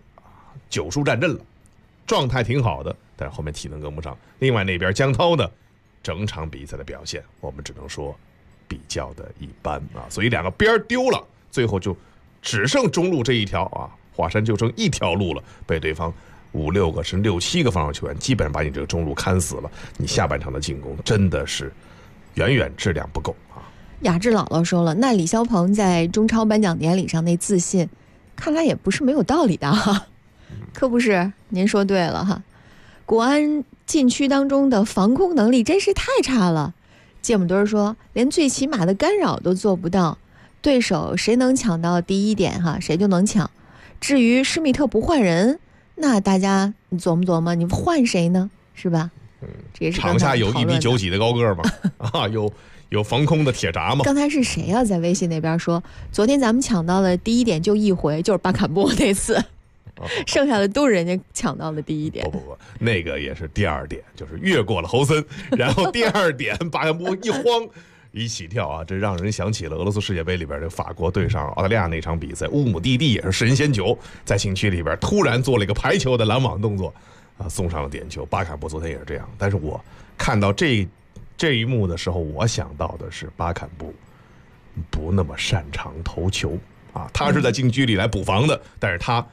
[SPEAKER 5] 9输战阵了，状态挺好的，但是后面体能跟不上。另外那边江涛呢？整场比赛的表现，我们只能说比较的一般啊，所以两个边丢了，最后就只剩中路这一条啊，华山就剩一条路了，被对方5、6个甚至6、7个防守球员基本上把你这个中路看死了。你下半场的进攻真的是远远质量不够啊。
[SPEAKER 6] 雅致姥姥说了，那李霄鹏在中超颁奖典礼上那自信，看来也不是没有道理的哈。可不是，您说对了哈。国安禁区当中的防空能力真是太差了，芥末墩说连最起码的干扰都做不到，对手谁能抢到第一点哈，谁就能抢。至于施密特不换人，那大家你琢磨琢磨，你换谁呢？是吧？这也是
[SPEAKER 5] 场下有1米9几的高个吗？啊，有防空的铁闸吗？
[SPEAKER 6] 刚才是谁啊？在微信那边说，昨天咱们抢到了第一点就一回，就是巴坎布那次。剩下的都是人家抢到的第一点。
[SPEAKER 5] 不，那个也是第2点，就是越过了侯森，然后第2点巴坎布一慌一起跳啊，这让人想起了俄罗斯世界杯里边的法国对上澳大利亚那场比赛，乌姆蒂蒂也是神仙球，在禁区里边突然做了一个排球的拦网动作啊，送上了点球。巴坎布昨天也是这样，但是我看到这一幕的时候，我想到的是巴坎布不那么擅长投球啊，他是在禁区里来补防的，但是他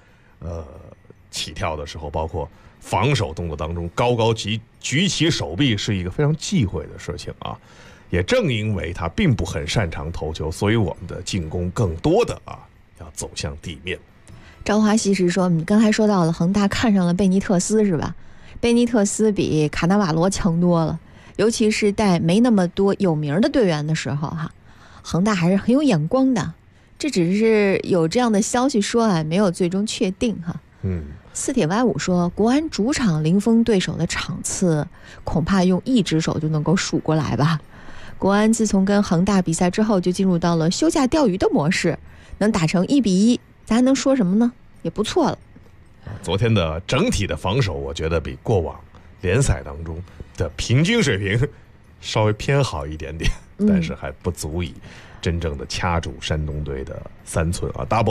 [SPEAKER 5] 起跳的时候，包括防守动作当中，高高举起手臂是一个非常忌讳的事情啊。也正因为他并不很擅长投球，所以我们的进攻更多的要走向地面。
[SPEAKER 6] 朝华西施说，你刚才说到了恒大看上了贝尼特斯是吧？贝尼特斯比卡纳瓦罗强多了，尤其是带没那么多有名的队员的时候恒大还是很有眼光的。这只是有这样的消息说没有最终确定四铁 Y5 说，国安主场零封对手的场次恐怕用一只手就能够数过来吧。国安自从跟恒大比赛之后就进入到了休假钓鱼的模式，能打成1-1，咱还能说什么呢？也不错了。
[SPEAKER 5] 昨天的整体的防守我觉得比过往联赛当中的平均水平稍微偏好一点点，但是还不足以真正的掐住山东队的3寸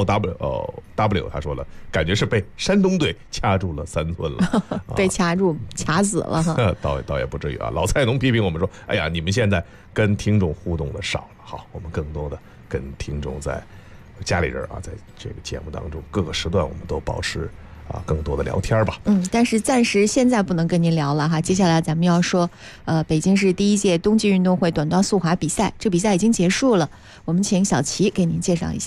[SPEAKER 5] W 他说了，感觉是被山东队掐住了3寸了
[SPEAKER 6] 被掐死了
[SPEAKER 5] 倒也不至于老菜农批评我们说，哎呀，你们现在跟听众互动的少了，好，我们更多的跟听众在家里人在这个节目当中各个时段我们都保持更多的聊天吧。
[SPEAKER 6] 但是暂时现在不能跟您聊了接下来咱们要说北京市第1届冬季运动会短道速滑比赛，这比赛已经结束了，我们请小齐给您介绍一下。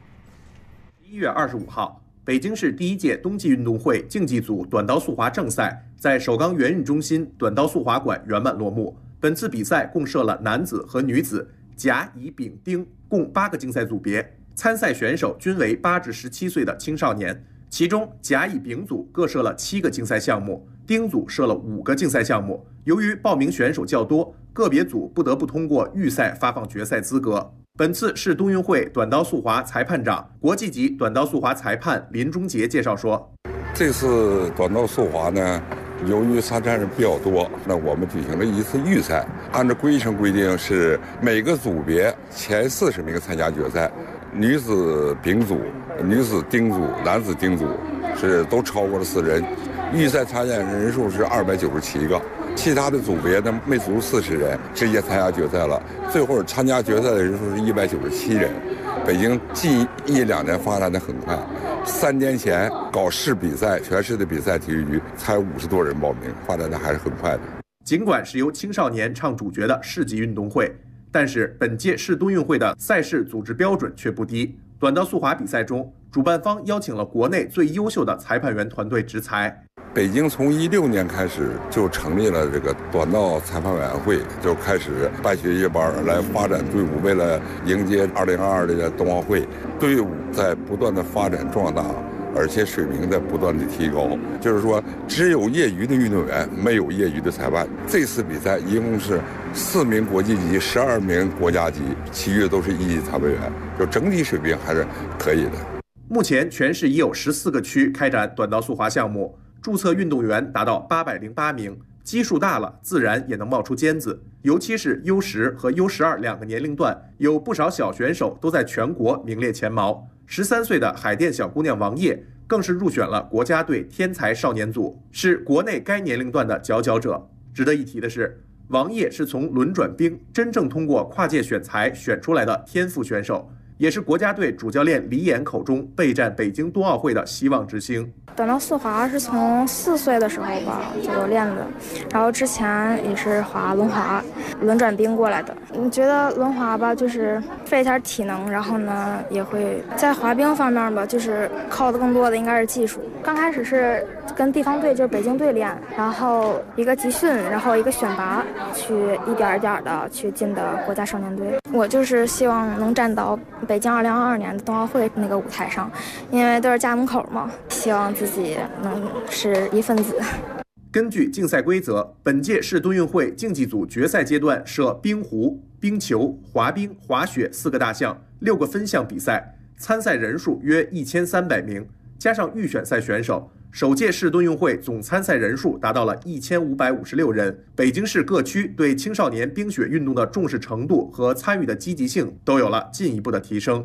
[SPEAKER 21] 1月25号，北京市第1届冬季运动会竞技组短道速滑正赛在首钢园运中心短道速滑馆圆满落幕。本次比赛共设了男子和女子、甲、乙、丙、丁共8个竞赛组别，参赛选手均为8至17岁的青少年。其中甲、乙、丙组各设了7个竞赛项目，丁组设了5个竞赛项目。由于报名选手较多，个别组不得不通过预赛发放决赛资格。本次市冬运会短道速滑裁判长、国际级短道速滑裁判林忠杰介绍说，
[SPEAKER 22] 这次短道速滑呢，由于参赛人比较多，那我们举行了一次预赛，按照规程规定是每个组别前40名参加决赛，女子丙组、女子丁组、男子丁组是都超过了4人，预赛参赛人数是297个，其他的组别呢没足40人直接参加决赛了，最后参加决赛的人数是197人。北京近1-2年发展的很快，3年前搞市比赛，全市的比赛体育局才50多人报名，发展的还是很快的。
[SPEAKER 21] 尽管是由青少年唱主角的市级运动会，但是本届市冬运会的赛事组织标准却不低。短道速滑比赛中，主办方邀请了国内最优秀的裁判员团队执裁。
[SPEAKER 22] 北京从16年开始就成立了这个短道裁判委员会，就开始办学习班来发展队伍。为了迎接2022的冬奥会，队伍在不断的发展壮大，而且水平在不断的提高。就是说，只有业余的运动员，没有业余的裁判。这次比赛一共是4名国际级、12名国家级，其余都是1级裁判员，就整体水平还是可以的。
[SPEAKER 21] 目前全市已有14个区开展短道速滑项目，注册运动员达到808名，基数大了，自然也能冒出尖子。尤其是 U10 和 U12 2个年龄段，有不少小选手都在全国名列前茅。13岁的海淀小姑娘王烨更是入选了国家队天才少年组，是国内该年龄段的佼佼者。值得一提的是，王烨是从轮转冰真正通过跨界选材选出来的天赋选手，也是国家队主教练李岩口中备战北京冬奥会的希望之星。
[SPEAKER 23] 短道速滑是从4岁的时候吧就练的，然后之前也是滑轮滑、轮转冰过来的。觉得轮滑吧就是费一点体能，然后呢也会在滑冰方面吧，就是靠的更多的应该是技术。刚开始是跟地方队就是北京队练，然后一个集训，然后一个选拔，去一点一点的去进的国家少年队。我就是希望能站到北京2022年的冬奥会那个舞台上，因为都是家门口嘛，希望自己能是一份子。
[SPEAKER 21] 根据竞赛规则，本届市冬运会竞技组决赛阶段设冰壶、冰球、滑冰、滑雪4个大项，6个分项比赛，参赛人数约1300名，加上预选赛选手，首届市冬运会总参赛人数达到了1556人。北京市各区对青少年冰雪运动的重视程度和参与的积极性都有了进一步的提升。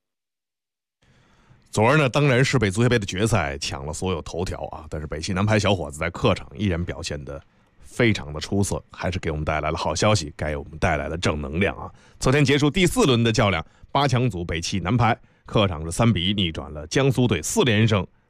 [SPEAKER 5] 昨儿呢，当然市北足协杯的决赛抢了所有头条但是北汽男排小伙子在客场依然表现得非常的出色，还是给我们带来了好消息，给我们带来了正能量昨天结束第4轮的较量，8强组北汽男排客场是3-1逆转了江苏队4连胜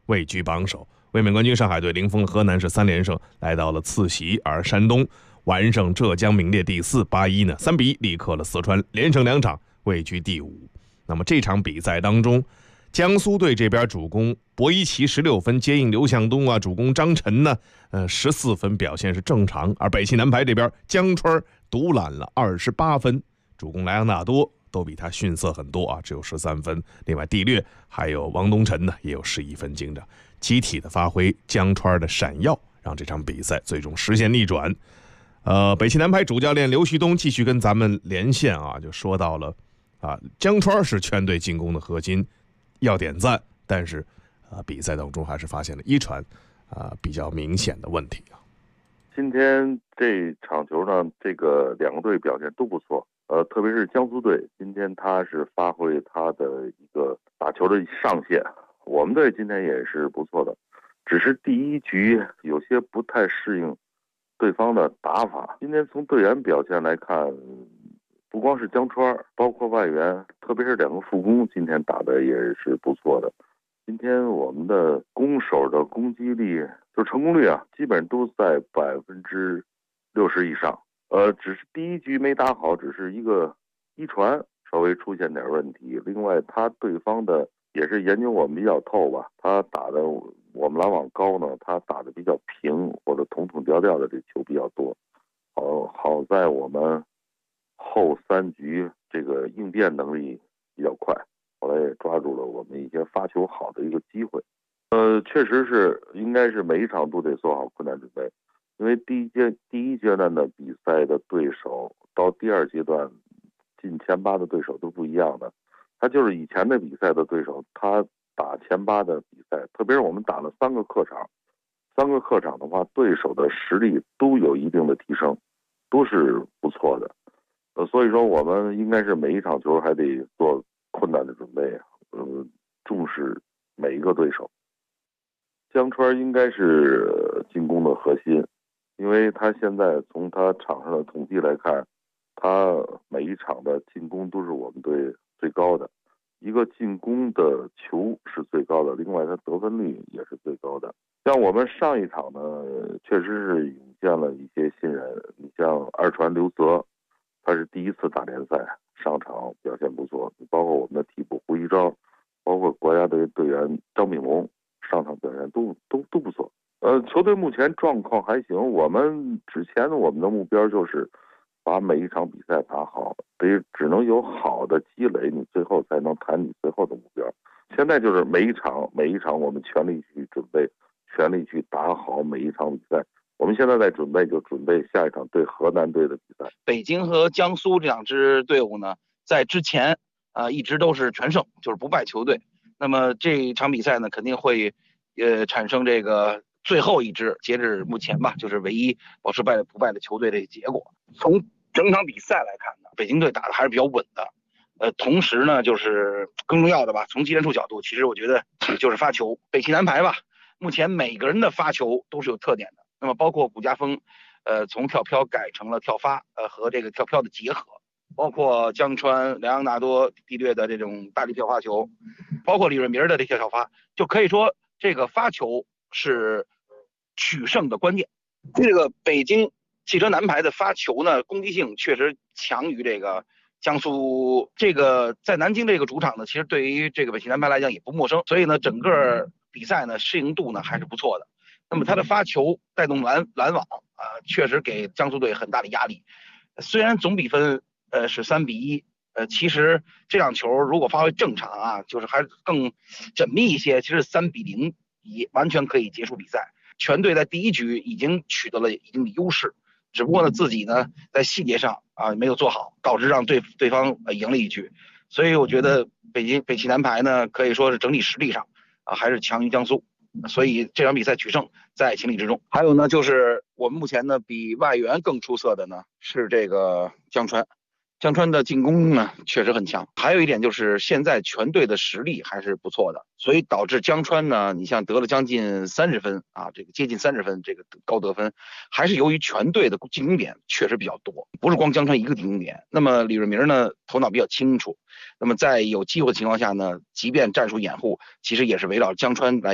[SPEAKER 5] 位居榜首。卫冕冠军上海队零封了河南是3连胜，来到了次席，而山东完胜浙江名列第4，8-1呢3比1力克了四川，连胜2场，位居第5。那么这场比赛当中，江苏队这边主攻博伊奇16分接应刘向东啊，主攻张晨呢14分，表现是正常。而北汽男排这边江川独揽了28分，主攻莱昂纳多都比他逊色很多啊，只有13分。另外地略还有王东晨呢也有11分进账。集体的发挥，江川的闪耀让这场比赛最终实现逆转。北汽男排主教练刘旭东继续跟咱们连线啊，就说到了江川是全队进攻的核心，要点赞。但是比赛当中还是发现了一传比较明显的问题啊。
[SPEAKER 2] 今天这场球呢，这个两个队表现都不错，特别是江苏队，今天他是发挥他的一个打球的上限。我们队今天也是不错的，只是第一局有些不太适应对方的打法。今天从队员表现来看，不光是江川，包括外援，特别是两个副攻，今天打的也是不错的。今天我们的攻手的攻击力，就成功率基本都在60%以上。只是第一局没打好，只是一个一传稍微出现点问题。另外，他对方的也是研究我们比较透吧，他打的我们拦网高呢，他打的比较平或者统统调调的这球比较多。好在我们后3局这个应变能力比较快，后来也抓住了我们一些发球好的一个机会。确实是应该是每一场都得做好困难准备，因为第一阶段的比赛的对手到第2阶段进前8的对手都不一样的。他就是以前的比赛的对手，他打前8的比赛，特别是我们打了3个客场的话，对手的实力都有一定的提升，都是不错的。所以说我们应该是每一场球还得做困难的准备，重视每一个对手。江川应该是进攻的核心，因为他现在从他场上的统计来看，他每一场的进攻都是我们队最高的，一个进攻的球是最高的，另外他得分率也是最高的。像我们上一场呢，确实是涌现了一些新人，你像二传刘泽，他是第一次打联赛，上场表现不错，包括我们的替补胡一昭，包括国家队队员张炳龙，上场表现都不错。球队目前状况还行，我们之前我们的目标就是把每一场比赛打好，只能有好的积累，你最后才能谈你最后的目标。现在就是每一场我们全力去准备，全力去打好每一场比赛。我们现在在准备下一场对河南队的比赛。
[SPEAKER 4] 北京和江苏这2支队伍呢，在之前一直都是全胜，就是不败球队。那么这场比赛呢，肯定会产生这个最后一支，截至目前吧，就是唯一保持不败的球队的结果。从整场比赛来看呢，北京队打的还是比较稳的。同时呢，就是更重要的吧，从技战术角度，其实我觉得就是发球。北汽男排吧，目前每个人的发球都是有特点的。那么包括谷家锋，从跳飘改成了跳发，和这个跳飘的结合，包括江川、莱昂纳多、地略的这种大力跳发球，包括李润明的这些跳发，就可以说这个发球是取胜的关键。这个北京汽车男排的发球呢，攻击性确实强于这个江苏。这个在南京这个主场呢，其实对于这个北汽男排来讲也不陌生，所以呢，整个比赛呢适应度呢还是不错的。那么他的发球带动拦网确实给江苏队很大的压力。虽然总比分是3比1，其实这场球如果发挥正常就是还更缜密一些，其实3比0也完全可以结束比赛。全队在第一局已经取得了一定的优势，只不过呢自己呢在细节上没有做好，导致让对方赢了一局。所以我觉得北汽男排呢可以说是整体实力上还是强于江苏。所以这场比赛取胜在情理之中。还有呢，就是我们目前呢比外援更出色的呢是这个江川。江川的进攻呢确实很强，还有一点就是现在全队的实力还是不错的，所以导致江川呢，你像得了将近30分这个接近30分这个高得分，还是由于全队的进攻点确实比较多，不是光江川一个进攻点。那么李润明呢头脑比较清楚，那么在有机会的情况下呢，即便战术掩护，其实也是围绕江川来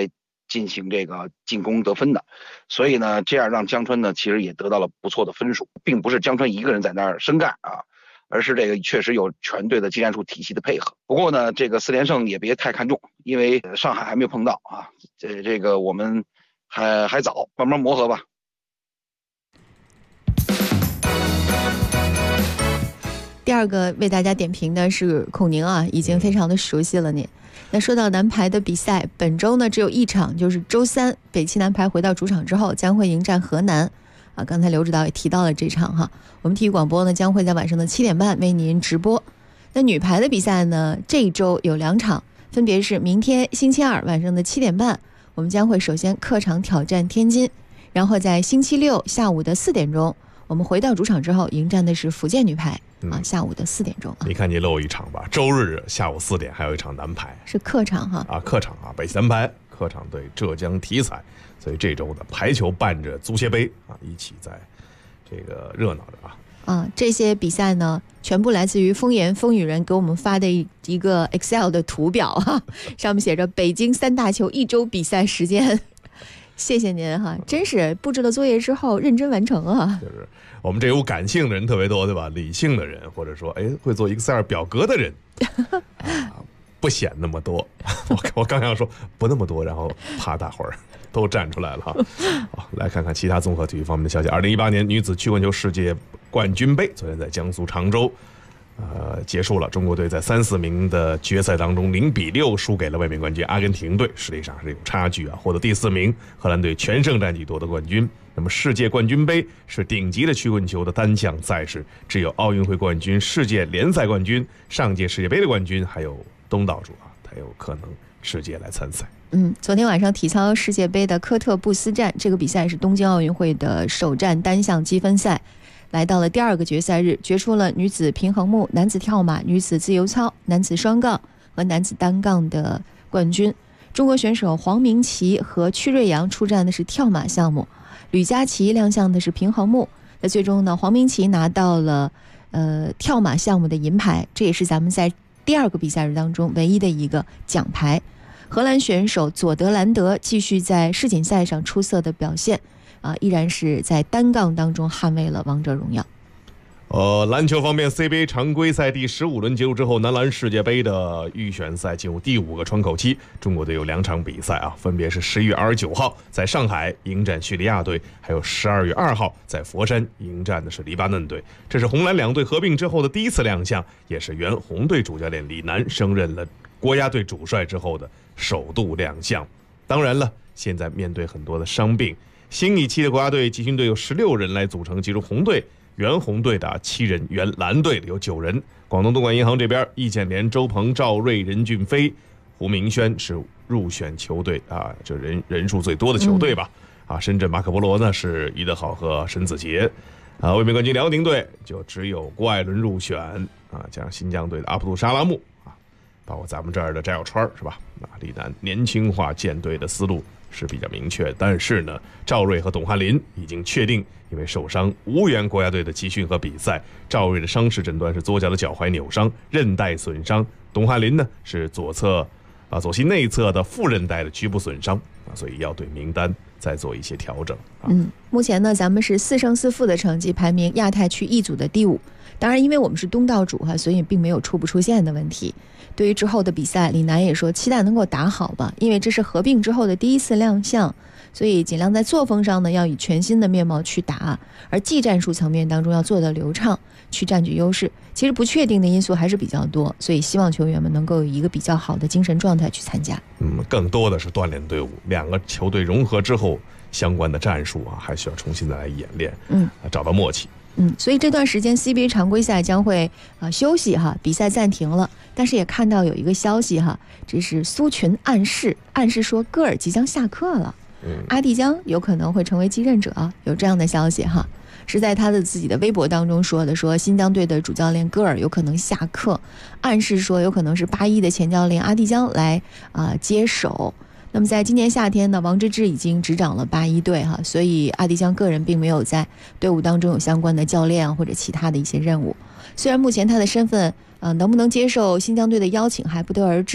[SPEAKER 4] 进行这个进攻得分的，所以呢，这样让江川呢其实也得到了不错的分数，并不是江川一个人在那儿深干啊，而是这个确实有全队的技战术体系的配合。不过呢，这个4连胜也别太看重，因为上海还没有碰到啊，这个我们还早，慢慢磨合吧。
[SPEAKER 6] 第二个为大家点评的是孔宁啊，已经非常的熟悉了你。那说到男排的比赛，本周呢只有一场，就是周三北汽男排回到主场之后将会迎战河南啊。刚才刘指导也提到了这场哈，我们体育广播呢将会在晚上的7点半为您直播。那女排的比赛呢，这一周有2场，分别是明天星期二晚上的7点半，我们将会首先客场挑战天津，然后在星期六下午的4点钟，我们回到主场之后迎战的是福建女排。下午的4点钟，
[SPEAKER 5] 你看你漏一场吧。周日下午4点还有一场男排，
[SPEAKER 6] 是客场哈
[SPEAKER 5] 客场北汽男排客场对浙江体彩，所以这周的排球伴着足协杯一起在这个热闹着
[SPEAKER 6] 这些比赛呢，全部来自于风言风雨人给我们发的一个 Excel 的图表上面写着北京3大球1周比赛时间。谢谢您哈，真是布置了作业之后认真完成啊。
[SPEAKER 5] 就是我们这有感性的人特别多，对吧？理性的人或者说会做 Excel 表格的人不显那么多。我刚想说不那么多，然后怕大伙儿都站出来了哈。好，来看看其他综合体育方面的消息。2018年女子曲棍球世界冠军杯昨天在江苏常州结束了，中国队在3、4名的决赛当中0-6输给了卫冕冠军阿根廷队，实力上是有差距获得第4名。荷兰队全胜战绩夺得冠军。那么世界冠军杯是顶级的曲棍球的单项赛事，只有奥运会冠军、世界联赛冠军、上届世界杯的冠军，还有东道主才有可能世界来参赛。
[SPEAKER 6] 昨天晚上体操世界杯的科特布斯站，这个比赛是东京奥运会的首站单项积分赛，来到了第2个决赛日，决出了女子平衡木、男子跳马、女子自由操、男子双杠和男子单杠的冠军。中国选手黄明琦和曲瑞阳出战的是跳马项目，吕佳琪亮相的是平衡木。那最终呢，黄明琦拿到了跳马项目的银牌，这也是咱们在第2个比赛日当中唯一的一个奖牌。荷兰选手佐德兰德继续在世锦赛上出色的表现依然是在单杠当中捍卫了王者荣耀。
[SPEAKER 5] 篮球方面 CBA 常规赛第15轮结束之后，男篮世界杯的预选赛进入第5个窗口期，中国队有2场比赛分别是11月29号在上海迎战叙利亚队，还有12月2号在佛山迎战的是黎巴嫩队。这是红蓝2队合并之后的第一次亮相，也是原红队主教练李楠升任了国家队主帅之后的首度亮相。当然了，现在面对很多的伤病，新一期的国家队集训队有16人来组成，其中红队原红队的7人，原蓝队的有9人。广东东莞银行这边，易建联、周鹏、赵睿、任骏飞、胡明轩是入选球队这人数最多的球队吧。深圳马可波罗呢是于德豪和沈子杰。卫冕冠军辽宁队就只有郭艾伦入选加上新疆队的阿卜杜沙拉木包括咱们这儿的翟小川是吧？李楠年轻化建队的思路是比较明确，但是呢，赵睿和董翰林已经确定因为受伤无缘国家队的集训和比赛。赵睿的伤势诊断是左脚的脚踝扭伤、韧带损伤，董翰林呢是左膝内侧的副韧带的局部损伤所以要对名单再做一些调整
[SPEAKER 6] 目前呢，咱们是4胜4负的成绩，排名亚太区一组的第5。当然，因为我们是东道主所以并没有出不出线的问题。对于之后的比赛，李楠也说期待能够打好吧，因为这是合并之后的第一次亮相，所以尽量在作风上呢要以全新的面貌去打，而技战术层面当中要做得流畅，去占据优势。其实不确定的因素还是比较多，所以希望球员们能够有一个比较好的精神状态去参加。
[SPEAKER 5] 更多的是锻炼队伍，2个球队融合之后，相关的战术还需要重新再来演练，找到默契。
[SPEAKER 6] 所以这段时间 CBA 常规赛将会休息比赛暂停了。但是也看到有一个消息这是苏群暗示说戈尔即将下课了，阿蒂江有可能会成为继任者，有这样的消息是在他的自己的微博当中说的，说新疆队的主教练戈尔有可能下课，暗示说有可能是81的前教练阿蒂江来接手。那么在今年夏天呢，王治郅已经执掌了81队所以阿迪江个人并没有在队伍当中有相关的教练或者其他的一些任务。虽然目前他的身份能不能接受新疆队的邀请还不得而知，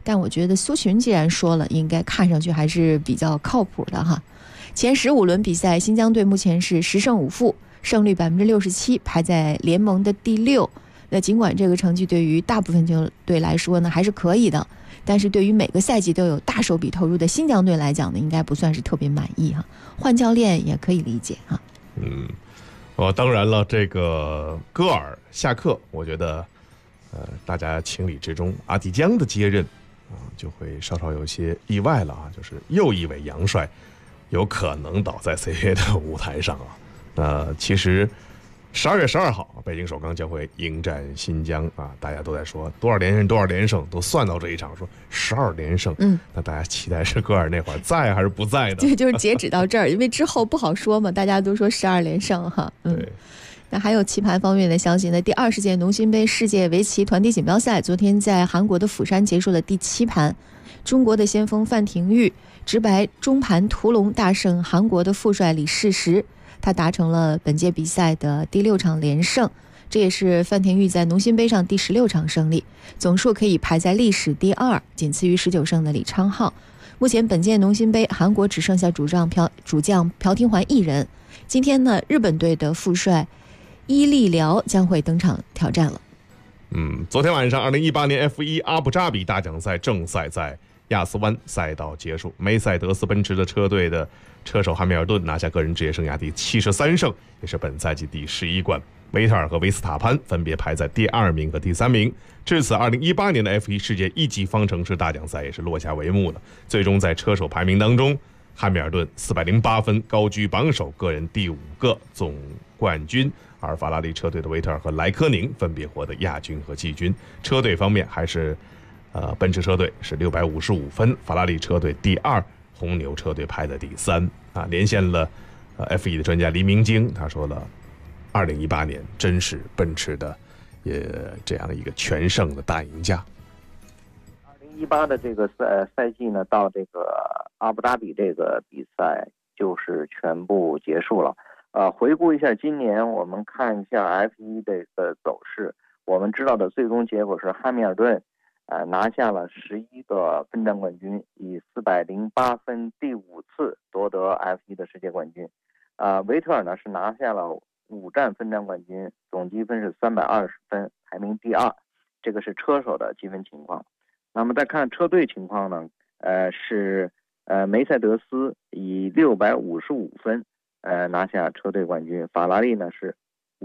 [SPEAKER 6] 但我觉得苏群既然说了，应该看上去还是比较靠谱的哈。前15轮比赛，新疆队目前是10胜5负，胜率67%，排在联盟的第6。那尽管这个成绩对于大部分球队来说呢还是可以的，但是对于每个赛季都有大手笔投入的新疆队来讲呢，应该不算是特别满意哈。换教练也可以理解哈。
[SPEAKER 5] 当然了，这个戈尔下课，我觉得大家情理之中。阿迪江的接任就会稍稍有些意外了啊，就是又一位洋帅有可能倒在 CBA 的舞台上啊。其实12月12号，北京首钢将会迎战新疆啊，大家都在说多少连胜，都算到这一场，说12连胜。那大家期待是戈尔那会儿在还是不在呢？
[SPEAKER 6] 对，就是截止到这儿，因为之后不好说嘛，大家都说12连胜哈。
[SPEAKER 5] 对。
[SPEAKER 6] 那还有棋盘方面的消息呢？第20届农心杯世界围棋团体锦标赛昨天在韩国的釜山结束了第7盘，中国的先锋范廷钰直白中盘屠龙大胜韩国的副帅李世石，他达成了本届比赛的第6场连胜，这也是范廷钰在农心杯上第16场胜利，总数可以排在历史第2，仅次于19胜的李昌镐。目前本届农心杯韩国只剩下主将朴廷桓一人。今天呢，日本队的副帅伊利辽将会登场挑战了。
[SPEAKER 5] 昨天晚上2018年 F1 阿布扎比大奖赛正赛在亚斯湾赛道结束，梅赛德斯奔驰的车队的车手汉密尔顿拿下个人职业生涯第73胜，也是本赛季第11冠。维特尔和维斯塔潘分别排在第2名和第3名。至此2018年的 F1 世界一级方程式大奖赛也是落下帷幕了。最终在车手排名当中，汉密尔顿408分高居榜首，个人第5个总冠军，而法拉利车队的维特尔和莱科宁分别获得亚军和季军。车队方面还是奔驰车队是655分，法拉利车队第2，红牛车队排在第3啊。连线了F1 的专家黎明京，他说了2018年真是奔驰的这样的一个全胜的大赢家。
[SPEAKER 8] 2018的这个赛季呢，到这个阿布扎比这个比赛就是全部结束了。回顾一下今年，我们看一下 F1 这个走势。我们知道的最终结果是汉密尔顿拿下了11个分站冠军，以408分第5次夺得 F1 的世界冠军。维特尔呢是拿下了5站分站冠军，总积分是320分，排名第2。这个是车手的积分情况。那么再看车队情况呢，是梅赛德斯以655分拿下车队冠军，法拉利呢是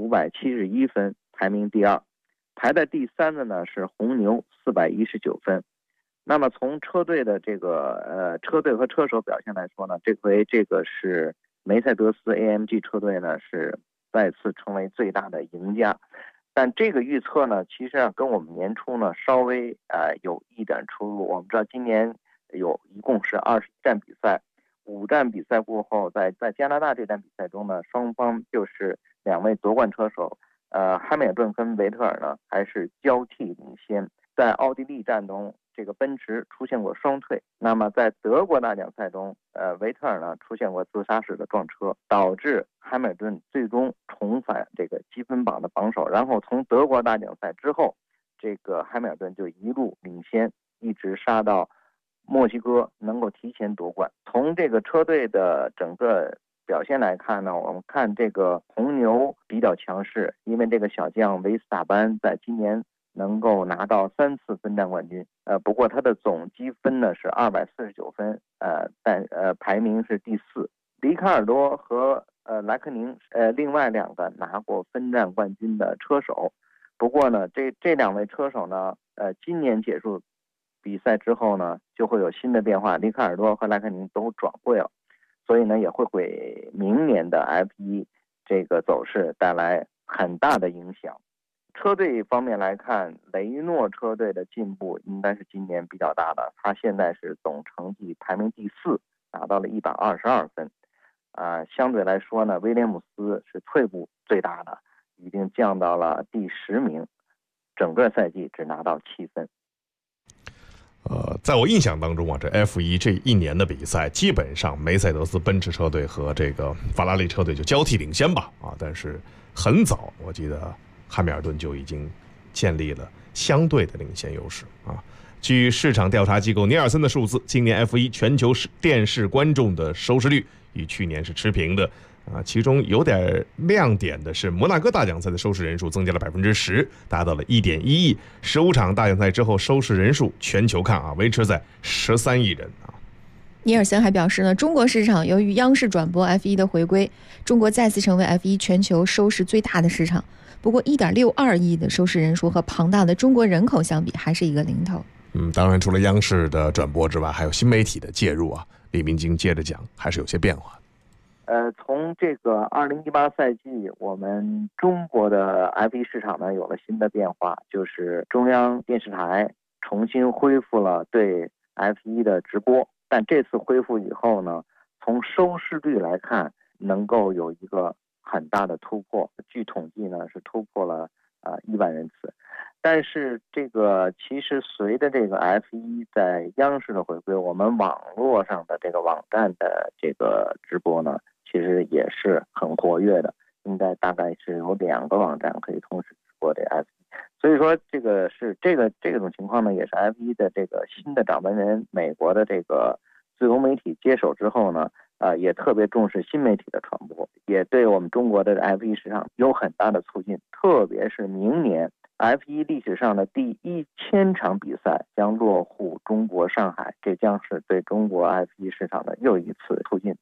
[SPEAKER 8] 571分，排名第2。排在第3的呢是红牛419分。那么从车队的这个车队和车手表现来说呢，这回这个是梅赛德斯 AMG 车队呢是再次成为最大的赢家。但这个预测呢，其实跟我们年初呢稍微有一点出入。我们知道今年一共是21站比赛，5站比赛过后，在加拿大这站比赛中呢，双方就是2位夺冠车手，汉密尔顿跟维特尔呢还是交替领先。在奥地利站中，这个奔驰出现过双退。那么在德国大奖赛中，维特尔呢出现过自杀式的撞车，导致汉密尔顿最终重返这个积分榜的榜首。然后从德国大奖赛之后，这个汉密尔顿就一路领先，一直杀到墨西哥能够提前夺冠。从这个车队的整个表现来看呢，我们看这个红牛比较强势，因为这个小将维斯塔潘在今年能够拿到3次分站冠军，不过他的总积分呢是249分，但排名是第4。里卡尔多和莱克宁另外2个拿过分站冠军的车手。不过呢，这2位车手呢，今年结束比赛之后呢，就会有新的变化，里卡尔多和莱克宁都转会了，所以呢也会给明年的 F1 这个走势带来很大的影响。车队方面来看，雷诺车队的进步应该是今年比较大的，他现在是总成绩排名第4，拿到了122分。相对来说呢，威廉姆斯是退步最大的，已经降到了第10名，整个赛季只拿到7分。
[SPEAKER 5] 在我印象当中啊，这 F1 这一年的比赛，基本上梅赛德斯奔驰车队和这个法拉利车队就交替领先吧，但是很早，我记得汉密尔顿就已经建立了相对的领先优势啊。 据市场调查机构尼尔森的数字，今年 F1 全球电视观众的收视率与去年是持平的。其中有点亮点的是，摩纳哥大奖赛的收视人数增加了10%，达到了1.1亿。15场大奖赛之后，收视人数全球看维持在13亿人。
[SPEAKER 6] 尼尔森还表示呢，中国市场由于央视转播 F1 的回归，中国再次成为 F1 全球收视最大的市场。不过 1.62 亿的收视人数和庞大的中国人口相比，还是一个零头。
[SPEAKER 5] 当然除了央视的转播之外，还有新媒体的介入李明京接着讲，还是有些变化。
[SPEAKER 8] 从这个2018赛季，我们中国的 F1 市场呢有了新的变化，就是中央电视台重新恢复了对 F1 的直播，但这次恢复以后呢，从收视率来看，能够有一个很大的突破。据统计呢，是突破了1万人次。但是这个其实随着这个 F1 在央视的回归，我们网络上的这个网站的这个直播呢，其实也是很活跃的，应该大概是有2个网站可以同时直播这 F1。所以说这种情况呢，也是 F1 的这个新的掌门人美国的这个自由媒体接手之后呢，也特别重视新媒体的传播，也对我们中国的 F1 市场有很大的促进。特别是明年 F1 历史上的第1000场比赛将落户中国上海，这将是对中国 F1 市场的又一次促进。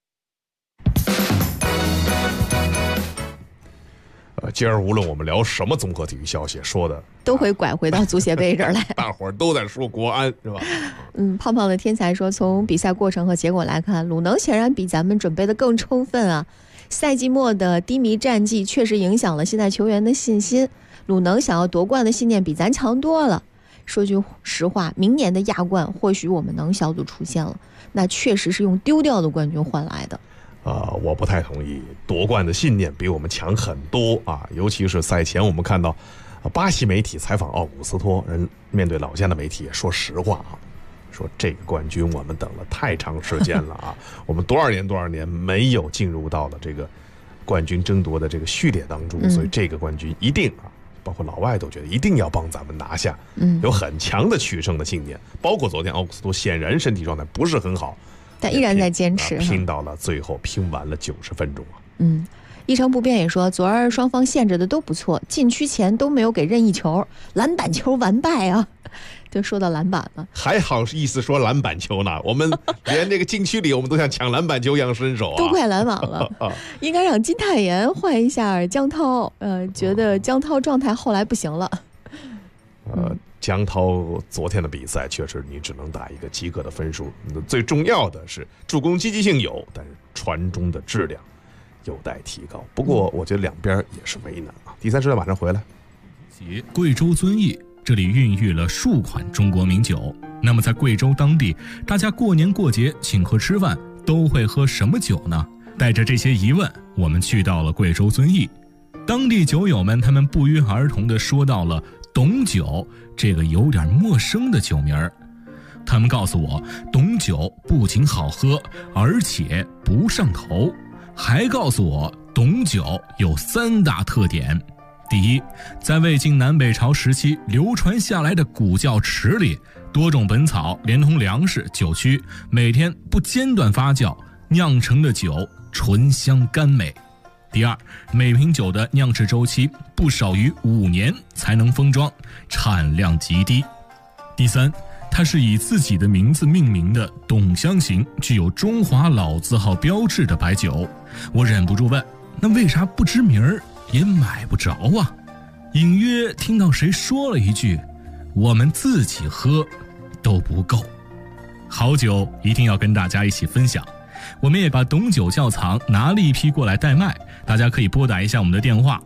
[SPEAKER 5] 今儿无论我们聊什么综合体育消息，说的
[SPEAKER 6] 都会拐回到足协杯这儿来。
[SPEAKER 5] 大伙儿都在说国安，是吧？
[SPEAKER 6] 胖胖的天才说，从比赛过程和结果来看，鲁能显然比咱们准备的更充分啊。赛季末的低迷战绩确实影响了现在球员的信心，鲁能想要夺冠的信念比咱强多了。说句实话，明年的亚冠或许我们能小组出线了，那确实是用丢掉的冠军换来的。
[SPEAKER 5] 我不太同意，夺冠的信念比我们强很多尤其是赛前我们看到巴西媒体采访奥古斯托，人面对老家的媒体也说实话说这个冠军我们等了太长时间了我们多少年没有进入到了这个冠军争夺的这个序列当中，所以这个冠军一定包括老外都觉得一定要帮咱们拿下，有很强的取胜的信念。包括昨天奥古斯托显然身体状态不是很好，
[SPEAKER 6] 但依然在坚持，
[SPEAKER 5] 拼到了最后，拼完了90分钟
[SPEAKER 6] 一成不变也说，昨儿双方限制的都不错，禁区前都没有给任意球，篮板球完败就说到篮板了，
[SPEAKER 5] 还好意思说篮板球呢？我们连这个禁区里我们都像抢篮板球一样伸手
[SPEAKER 6] 都快拦网了应该让金泰妍换一下江涛，觉得江涛状态后来不行了。
[SPEAKER 5] 江涛昨天的比赛确实你只能打一个及格的分数，最重要的是助攻积极性有，但是传中的质量有待提高。不过我觉得两边也是为难第3时段马上回来。
[SPEAKER 3] 贵州遵义这里孕育了数款中国名酒，那么在贵州当地，大家过年过节请客吃饭都会喝什么酒呢？带着这些疑问，我们去到了贵州遵义，当地酒友们他们不约而同地说到了董酒这个有点陌生的酒名儿。他们告诉我，董酒不仅好喝，而且不上头，还告诉我董酒有3大特点。第一，在魏晋南北朝时期流传下来的古窖池里，多种本草连同粮食、酒曲，每天不间断发酵酿成的酒醇香甘美。第二，每瓶酒的酿制周期不少于5年才能封装，产量极低。第三，它是以自己的名字命名的董香型，具有中华老字号标志的白酒。我忍不住问，那为啥不知名儿也买不着啊？隐约听到谁说了一句，我们自己喝都不够。好酒一定要跟大家一起分享，我们也把董酒窖藏拿了一批过来代卖，大家可以拨打一下我们的电话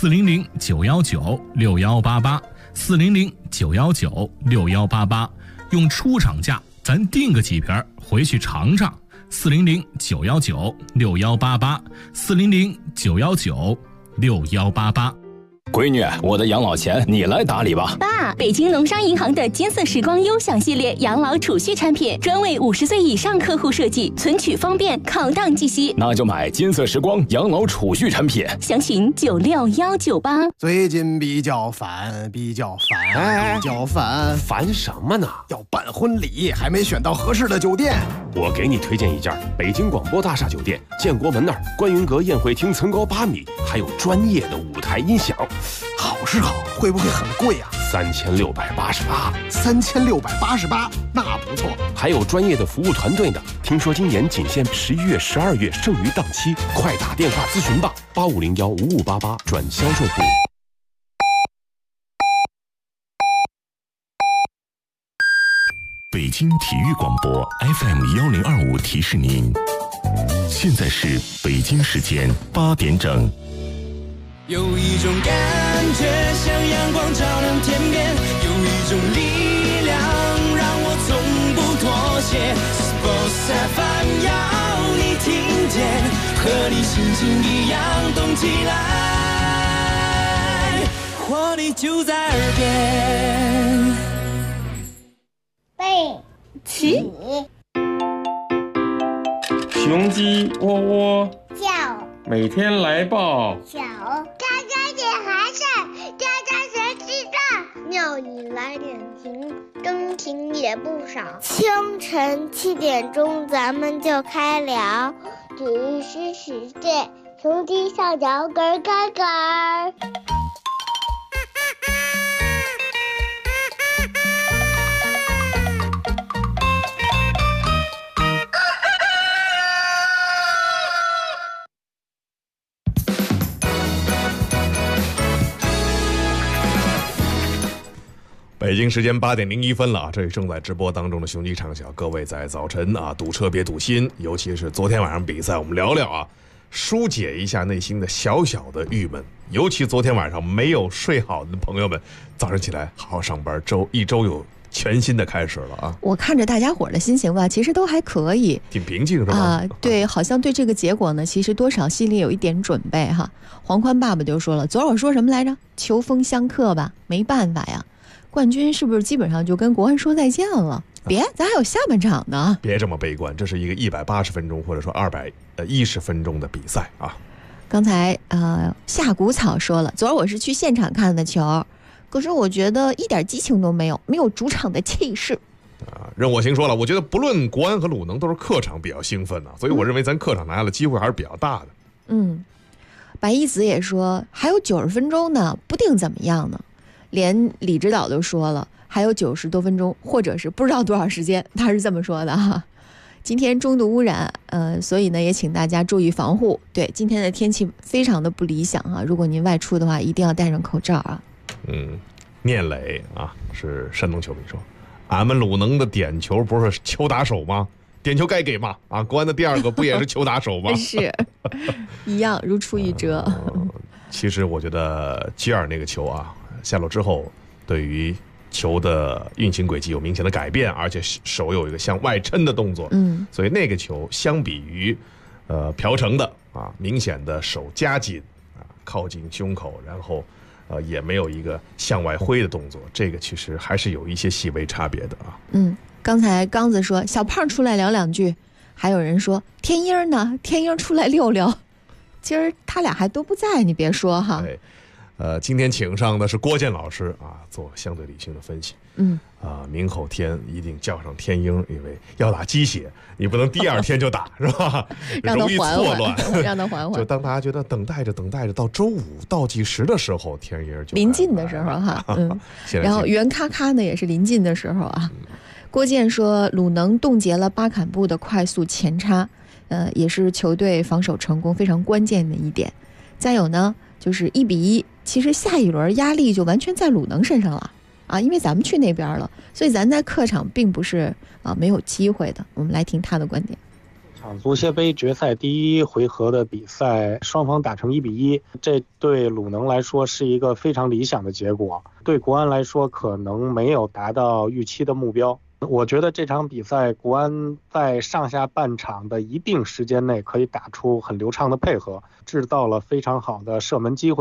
[SPEAKER 3] 400-919-6188 400-919-6188，用出厂价咱订个几瓶回去尝尝。400-919-6188 400-919-6188。
[SPEAKER 9] 闺女，我的养老钱你来打理吧。
[SPEAKER 10] 爸，北京农商银行的金色时光优享系列养老储蓄产品，专为50岁以上客户设计，存取方便，考档计息。
[SPEAKER 9] 那就买金色时光养老储蓄产品，
[SPEAKER 10] 详询96198。
[SPEAKER 11] 最近比较烦，
[SPEAKER 24] 烦什么呢？
[SPEAKER 11] 要办婚礼，还没选到合适的酒店。
[SPEAKER 24] 我给你推荐一家北京广播大厦酒店，建国门那儿观云阁宴会厅层高8米，还有专业的舞台音响。
[SPEAKER 11] 好是好，会不会很贵啊
[SPEAKER 24] ？3688。
[SPEAKER 11] 3688，那不错。
[SPEAKER 24] 还有专业的服务团队呢。听说今年仅限11月、12月剩余档期，快打电话咨询吧，85015588转销售部。
[SPEAKER 1] 北京体育广播 FM1025提示您，现在是北京时间8点整。
[SPEAKER 25] 有一种感觉像阳光照亮天边，有一种力量让我从不妥协。Sports FM 要你听见，和你心情一样动起来，活力就在耳边。
[SPEAKER 26] 背
[SPEAKER 25] 起，
[SPEAKER 27] 雄鸡喔喔
[SPEAKER 26] 叫，
[SPEAKER 27] 每天来报
[SPEAKER 26] 小，家家点寒碜，家家谁知道？鸟你来点情，真情也不少。清晨7点钟，咱们就开聊，只是世界，雄鸡上脚咯咯咯。
[SPEAKER 5] 北京时间8点01分了啊！这里正在直播当中的雄鸡畅晓，各位在早晨啊堵车别堵心，尤其是昨天晚上比赛，我们聊聊啊，疏解一下内心的小小的郁闷。尤其昨天晚上没有睡好的朋友们，早上起来好好上班，一周有全新的开始了啊！
[SPEAKER 6] 我看着大家伙的心情吧，其实都还可以，
[SPEAKER 5] 挺平静是吧？
[SPEAKER 6] 对，好像对这个结果呢，其实多少心里有一点准备哈。黄宽爸爸就说了，昨儿我说什么来着？秋风相克吧，没办法呀。冠军是不是基本上就跟国安说再见了？别，咱还有下半场呢。
[SPEAKER 5] 别这么悲观，这是一个180分钟或者说210分钟的比赛啊。
[SPEAKER 6] 刚才夏谷草说了，昨儿我是去现场看的球，可是我觉得一点激情都没有，没有主场的气势。
[SPEAKER 5] 任我行说了，我觉得不论国安和鲁能都是客场比较兴奋所以我认为咱客场拿下的机会还是比较大的。
[SPEAKER 6] 白一子也说还有90分钟呢，不定怎么样呢。连李指导都说了，还有90多分钟，或者是不知道多少时间，他是这么说的哈。今天中度污染，所以呢也请大家注意防护。对，今天的天气非常的不理想啊，如果您外出的话，一定要戴上口罩啊。
[SPEAKER 5] 聂磊啊，是山东球迷说，俺们鲁能的点球不是球打手吗？点球该给嘛啊！国安的第2个不也是球打手吗？
[SPEAKER 6] 是一样，如出一辙。
[SPEAKER 5] 其实我觉得基尔那个球啊。下落之后，对于球的运行轨迹有明显的改变，而且手有一个向外抻的动作，所以那个球相比于朴成的明显的手夹紧靠近胸口，然后也没有一个向外挥的动作，这个其实还是有一些细微差别的啊。
[SPEAKER 6] 刚才刚子说小胖出来聊2句，还有人说天鹰呢，天鹰出来溜溜，今儿他俩还都不在，你别说哈。
[SPEAKER 5] 今天请上的是郭健老师做相对理性的分析。明后天一定叫上天鹰，因为要打鸡血，你不能第2天就打是吧？容易错乱，
[SPEAKER 6] 让他缓缓。
[SPEAKER 5] 就当大家觉得等待着到周5倒计时的时候，天鹰就
[SPEAKER 6] 临近的时候哈，然后圆咔咔呢也是临近的时候啊。郭健说，鲁能冻结了巴坎布的快速前插，也是球队防守成功非常关键的一点。再有呢，就是1比1。其实下一轮压力就完全在鲁能身上了因为咱们去那边了，所以咱在客场并不是没有机会的。我们来听他的观点。
[SPEAKER 28] 场足协杯决赛第1回合的比赛，双方打成1比1，这对鲁能来说是一个非常理想的结果，对国安来说可能没有达到预期的目标。我觉得这场比赛国安在上下半场的一定时间内可以打出很流畅的配合，制造了非常好的射门机会，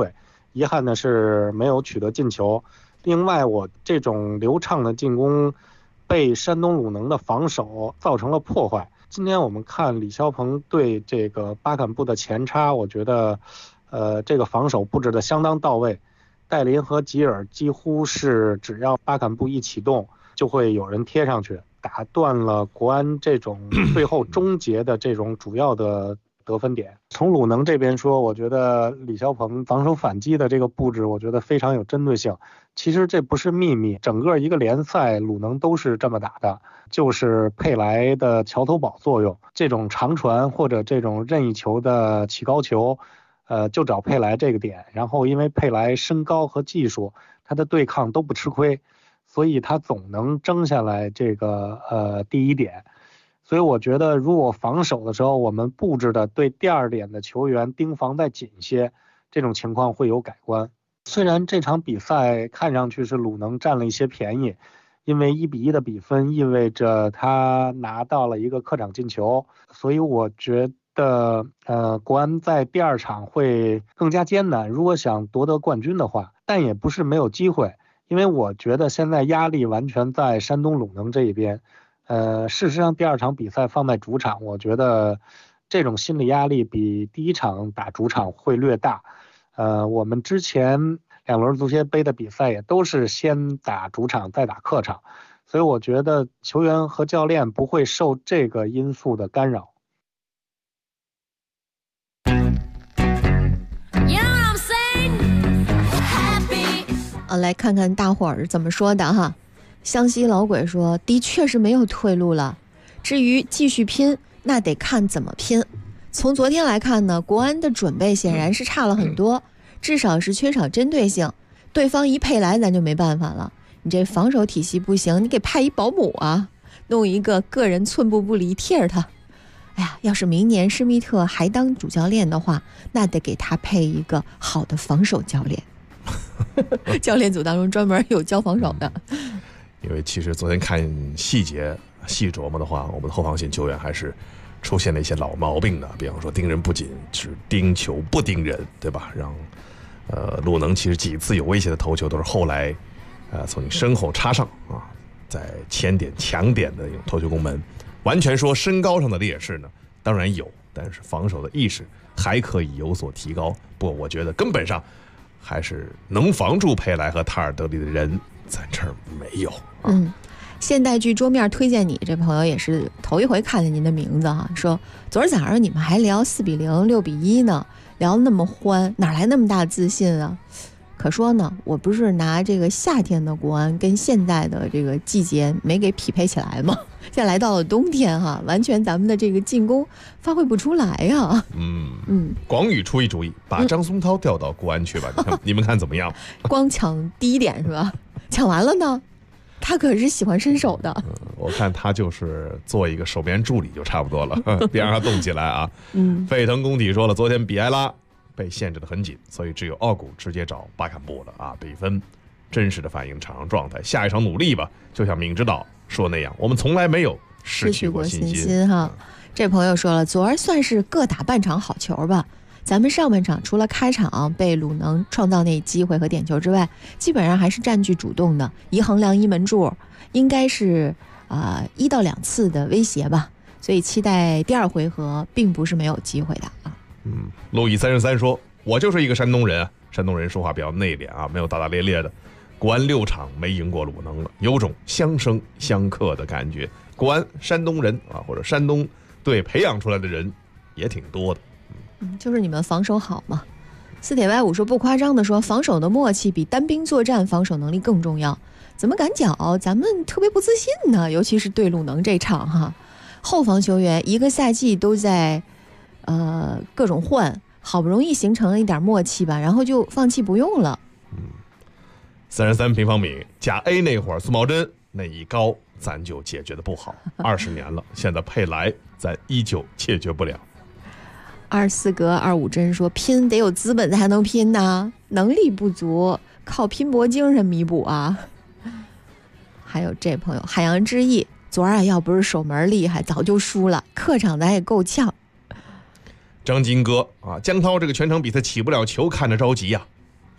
[SPEAKER 28] 遗憾的是没有取得进球。另外，我这种流畅的进攻被山东鲁能的防守造成了破坏。今天我们看李霄鹏对这个巴坎布的前插，我觉得这个防守布置的相当到位。戴林和吉尔几乎是只要巴坎布一启动，就会有人贴上去，打断了国安这种最后终结的这种主要的得分点。从鲁能这边说，我觉得李霄鹏防守反击的这个布置，我觉得非常有针对性。其实这不是秘密，整个一个联赛鲁能都是这么打的，就是佩莱的桥头堡作用，这种长传或者这种任意球的起高球，就找佩莱这个点，然后因为佩莱身高和技术，他的对抗都不吃亏，所以他总能争下来这个第一点。所以我觉得如果防守的时候我们布置的对第二点的球员盯防再紧些，这种情况会有改观。虽然这场比赛看上去是鲁能占了一些便宜，因为1-1的比分意味着他拿到了一个客场进球，所以我觉得国安在第二场会更加艰难，如果想夺得冠军的话，但也不是没有机会，因为我觉得现在压力完全在山东鲁能这一边。事实上第二场比赛放在主场，我觉得这种心理压力比第一场打主场会略大。我们之前2轮足协杯的比赛也都是先打主场再打客场，所以我觉得球员和教练不会受这个因素的干扰。
[SPEAKER 6] 来看看大伙儿怎么说的哈。湘西老鬼说，的确是没有退路了，至于继续拼，那得看怎么拼。从昨天来看呢，国安的准备显然是差了很多，至少是缺少针对性。对方一佩莱咱就没办法了，你这防守体系不行，你给派一保姆啊，弄一个个人寸步不离贴着他。哎呀，要是明年施密特还当主教练的话，那得给他配一个好的防守教练。教练组当中专门有教防守的。
[SPEAKER 5] 因为其实昨天看细琢磨的话，我们的后防线球员还是出现了一些老毛病的，比方说盯人不仅只盯球不盯人，对吧？让鲁能其实几次有威胁的头球都是后来从你身后插上啊，在前点强点的头球攻门。完全说身高上的劣势呢，当然有，但是防守的意识还可以有所提高。不过我觉得根本上还是能防住佩莱和塔尔德里的人在这儿没有。
[SPEAKER 6] 现代剧桌面推荐你这朋友也是头一回看见您的名字哈，说昨儿早上你们还聊4-0、6-1呢，聊那么欢，哪来那么大自信啊？可说呢，我不是拿这个夏天的国安跟现在的这个季节没给匹配起来吗？现在来到了冬天哈，完全咱们的这个进攻发挥不出来呀。
[SPEAKER 5] 广宇出一主意，把张松涛调到国安去吧，你们看怎么样？
[SPEAKER 6] 光抢第一点是吧？抢完了呢？他可是喜欢伸手的。
[SPEAKER 5] 我看他就是做一个手边助理就差不多了，别让他动起来啊。沸腾工体说了，昨天比埃拉被限制得很紧，所以只有奥古直接找巴坎布了啊。比分真实的反映场上状态，下一场努力吧。就像闵指导说那样，我们从来没有失去过信心
[SPEAKER 6] 哈。这朋友说了，昨儿算是各打半场好球吧。咱们上半场除了开场被鲁能创造那机会和点球之外，基本上还是占据主动的，一横梁一门柱，应该是1到2次的威胁吧。所以期待第二回合并不是没有机会的啊。
[SPEAKER 5] 路易33说，我就是一个山东人啊，山东人说话比较内敛啊，没有大大咧咧的。国安6场没赢过鲁能了，有种相生相克的感觉。国安山东人啊，或者山东队培养出来的人也挺多的。
[SPEAKER 6] 就是你们防守好嘛。四铁歪五说，不夸张的说，防守的默契比单兵作战防守能力更重要。怎么敢讲咱们特别不自信呢？尤其是对鲁能这场哈，后防球员一个赛季都在各种换，好不容易形成了一点默契吧，然后就放弃不用了。
[SPEAKER 5] 33平方米甲 A 那会儿，苏茂贞那一高咱就解决的不好，20年了，现在佩莱咱依旧解决不了。
[SPEAKER 6] 24格25针说，拼得有资本才能拼呐，能力不足靠拼搏精神弥补啊。还有这朋友海洋之意，昨儿要不是守门厉害早就输了，客场咱也够呛。
[SPEAKER 5] 张金哥啊，江涛这个全场比赛起不了球，看着着急呀。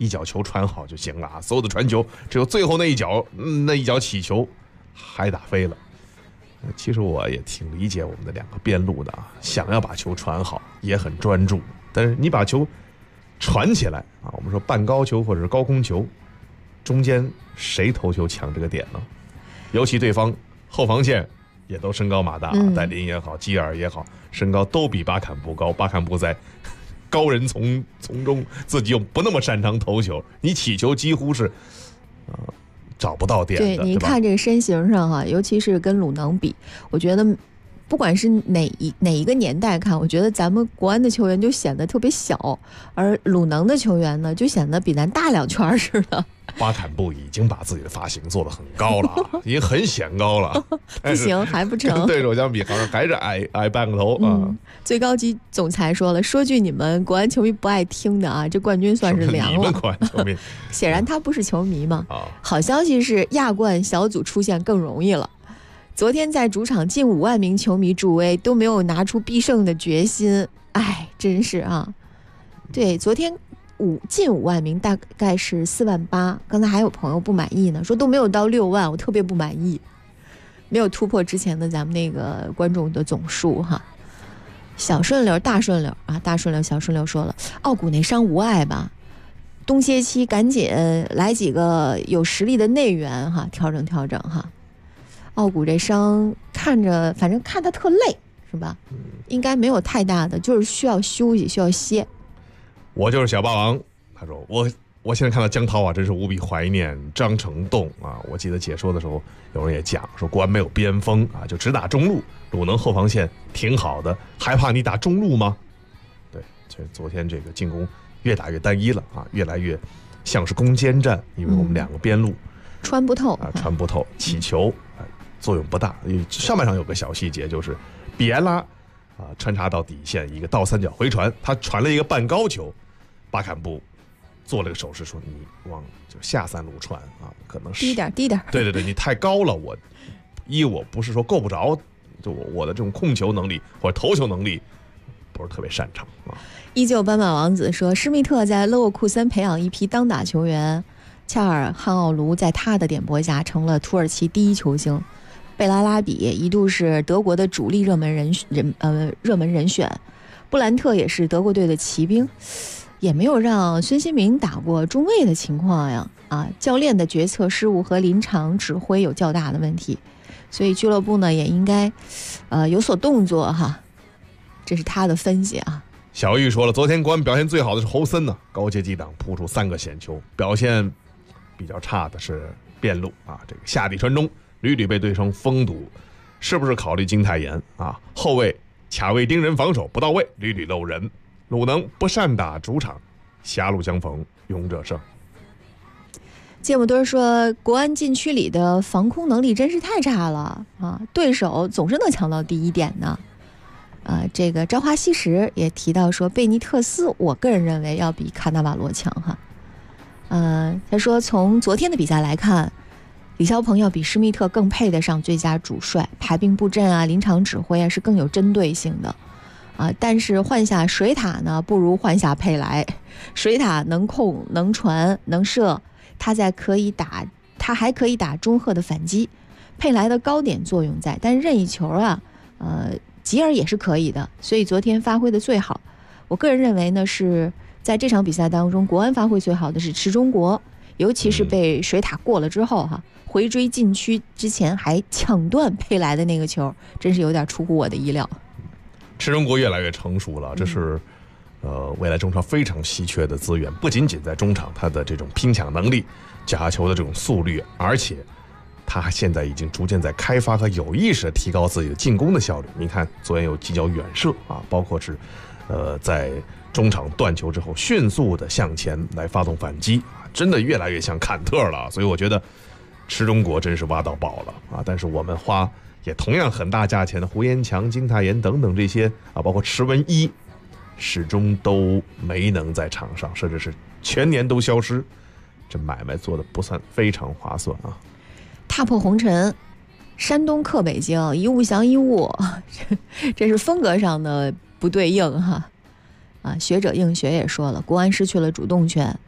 [SPEAKER 5] 一脚球传好就行了啊，所有的传球只有最后那一脚起球还打飞了。其实我也挺理解我们的两个边路的啊，想要把球传好也很专注，但是你把球传起来啊，我们说半高球或者是高空球，中间谁头球抢这个点呢？尤其对方后防线也都身高马大，戴林也好，基尔也好，身高都比巴坎布高。巴坎布在高人从中，自己又不那么擅长投球，你起球几乎是找不到点的。
[SPEAKER 6] 对，你看这个身形上哈，尤其是跟鲁能比，我觉得不管是哪一个年代看，我觉得咱们国安的球员就显得特别小，而鲁能的球员呢，就显得比咱大2圈似的。
[SPEAKER 5] 巴坎布已经把自己的发型做得很高了，已经很显高了，
[SPEAKER 6] 不行还不成，
[SPEAKER 5] 跟对手相比好像还是矮半个头啊。
[SPEAKER 6] 最高级总裁说了，说句你们国安球迷不爱听的啊，这冠军算是凉了。
[SPEAKER 5] 你们国安球迷，
[SPEAKER 6] 显然他不是球迷嘛。好消息是亚冠小组出线更容易了。昨天在主场近5万名球迷助威，都没有拿出必胜的决心，哎，真是啊。对，昨天近5万名，大概是4万8。刚才还有朋友不满意呢，说都没有到6万，我特别不满意，没有突破之前的咱们那个观众的总数哈。小顺溜、大顺溜啊，大顺溜、小顺溜说了，奥古内伤无碍吧，冬歇期赶紧来几个有实力的内援哈，调整调整哈。奥古这伤看着，反正看他特累是吧？应该没有太大的，就是需要休息，需要歇。
[SPEAKER 5] 我就是小霸王，他说我现在看到江涛啊，真是无比怀念张成栋啊。我记得解说的时候，有人也讲说国安没有边锋啊，就只打中路，鲁能后防线挺好的，还怕你打中路吗？对，所以昨天这个进攻越打越单一了啊，越来越像是攻坚战，因为我们两个边路
[SPEAKER 6] 穿不透
[SPEAKER 5] 啊，穿不透，起球作用不大。上半场有个小细节，就是比埃拉穿插到底线一个倒三角回传，他传了一个半高球，巴坎布做了个手势说你往就下3路传啊，可能是
[SPEAKER 6] 低点。
[SPEAKER 5] 对，你太高了，我不是说够不着，就我的这种控球能力或者投球能力不是特别擅长啊。
[SPEAKER 6] 依旧斑马王子说，施密特在勒沃库森培养一批当打球员，恰尔汉奥卢在他的点拨下成了土耳其第1球星。贝拉拉比一度是德国的主力热门人选，布兰特也是德国队的骑兵，也没有让孙兴民打过中卫的情况呀。教练的决策失误和临场指挥有较大的问题，所以俱乐部呢也应该有所动作哈。这是他的分析啊。
[SPEAKER 5] 小玉说了，昨天国安表现最好的是侯森呢，高阶击挡扑出3个险球，表现比较差的是边路啊，这个下底传中屡屡被对方封堵，是不是考虑金泰妍啊？后卫卡位盯人，防守不到位，屡屡漏人。鲁能不善打主场，狭路相逢勇者胜。
[SPEAKER 6] 芥末墩说，国安禁区里的防空能力真是太差了啊，对手总是能抢到第1点呢。这个朝花夕拾也提到说，贝尼特斯我个人认为要比卡纳瓦罗强哈。他说从昨天的比赛来看，李霄鹏要比施密特更配得上最佳主帅，排兵布阵啊，临场指挥啊是更有针对性的但是换下水塔呢，不如换下佩莱。水塔能控能传能射，他还可以打中赫的反击，佩莱的高点作用在，但任意球吉尔也是可以的，所以昨天发挥的最好。我个人认为呢，是在这场比赛当中，国安发挥最好的是池中国，尤其是被水塔过了之后回追禁区之前还抢断佩莱的那个球，真是有点出乎我的意料。
[SPEAKER 5] 池中国越来越成熟了，这是未来中超非常稀缺的资源，不仅仅在中场他的这种拼抢能力、假球的这种速率，而且他现在已经逐渐在开发和有意识地提高自己的进攻的效率。你看昨天有几脚远射包括是在中场断球之后迅速的向前来发动反击真的越来越像坎特了。所以我觉得池中国真是挖到宝了但是我们花也同样很大价钱的胡延强、金泰妍等等这些包括池文一始终都没能在场上，甚至是全年都消失，这买卖做的不算非常划算
[SPEAKER 6] 踏破红尘，山东克北京，一物降一物，这是风格上的不对应学者应学也说了，国安失去了主动权，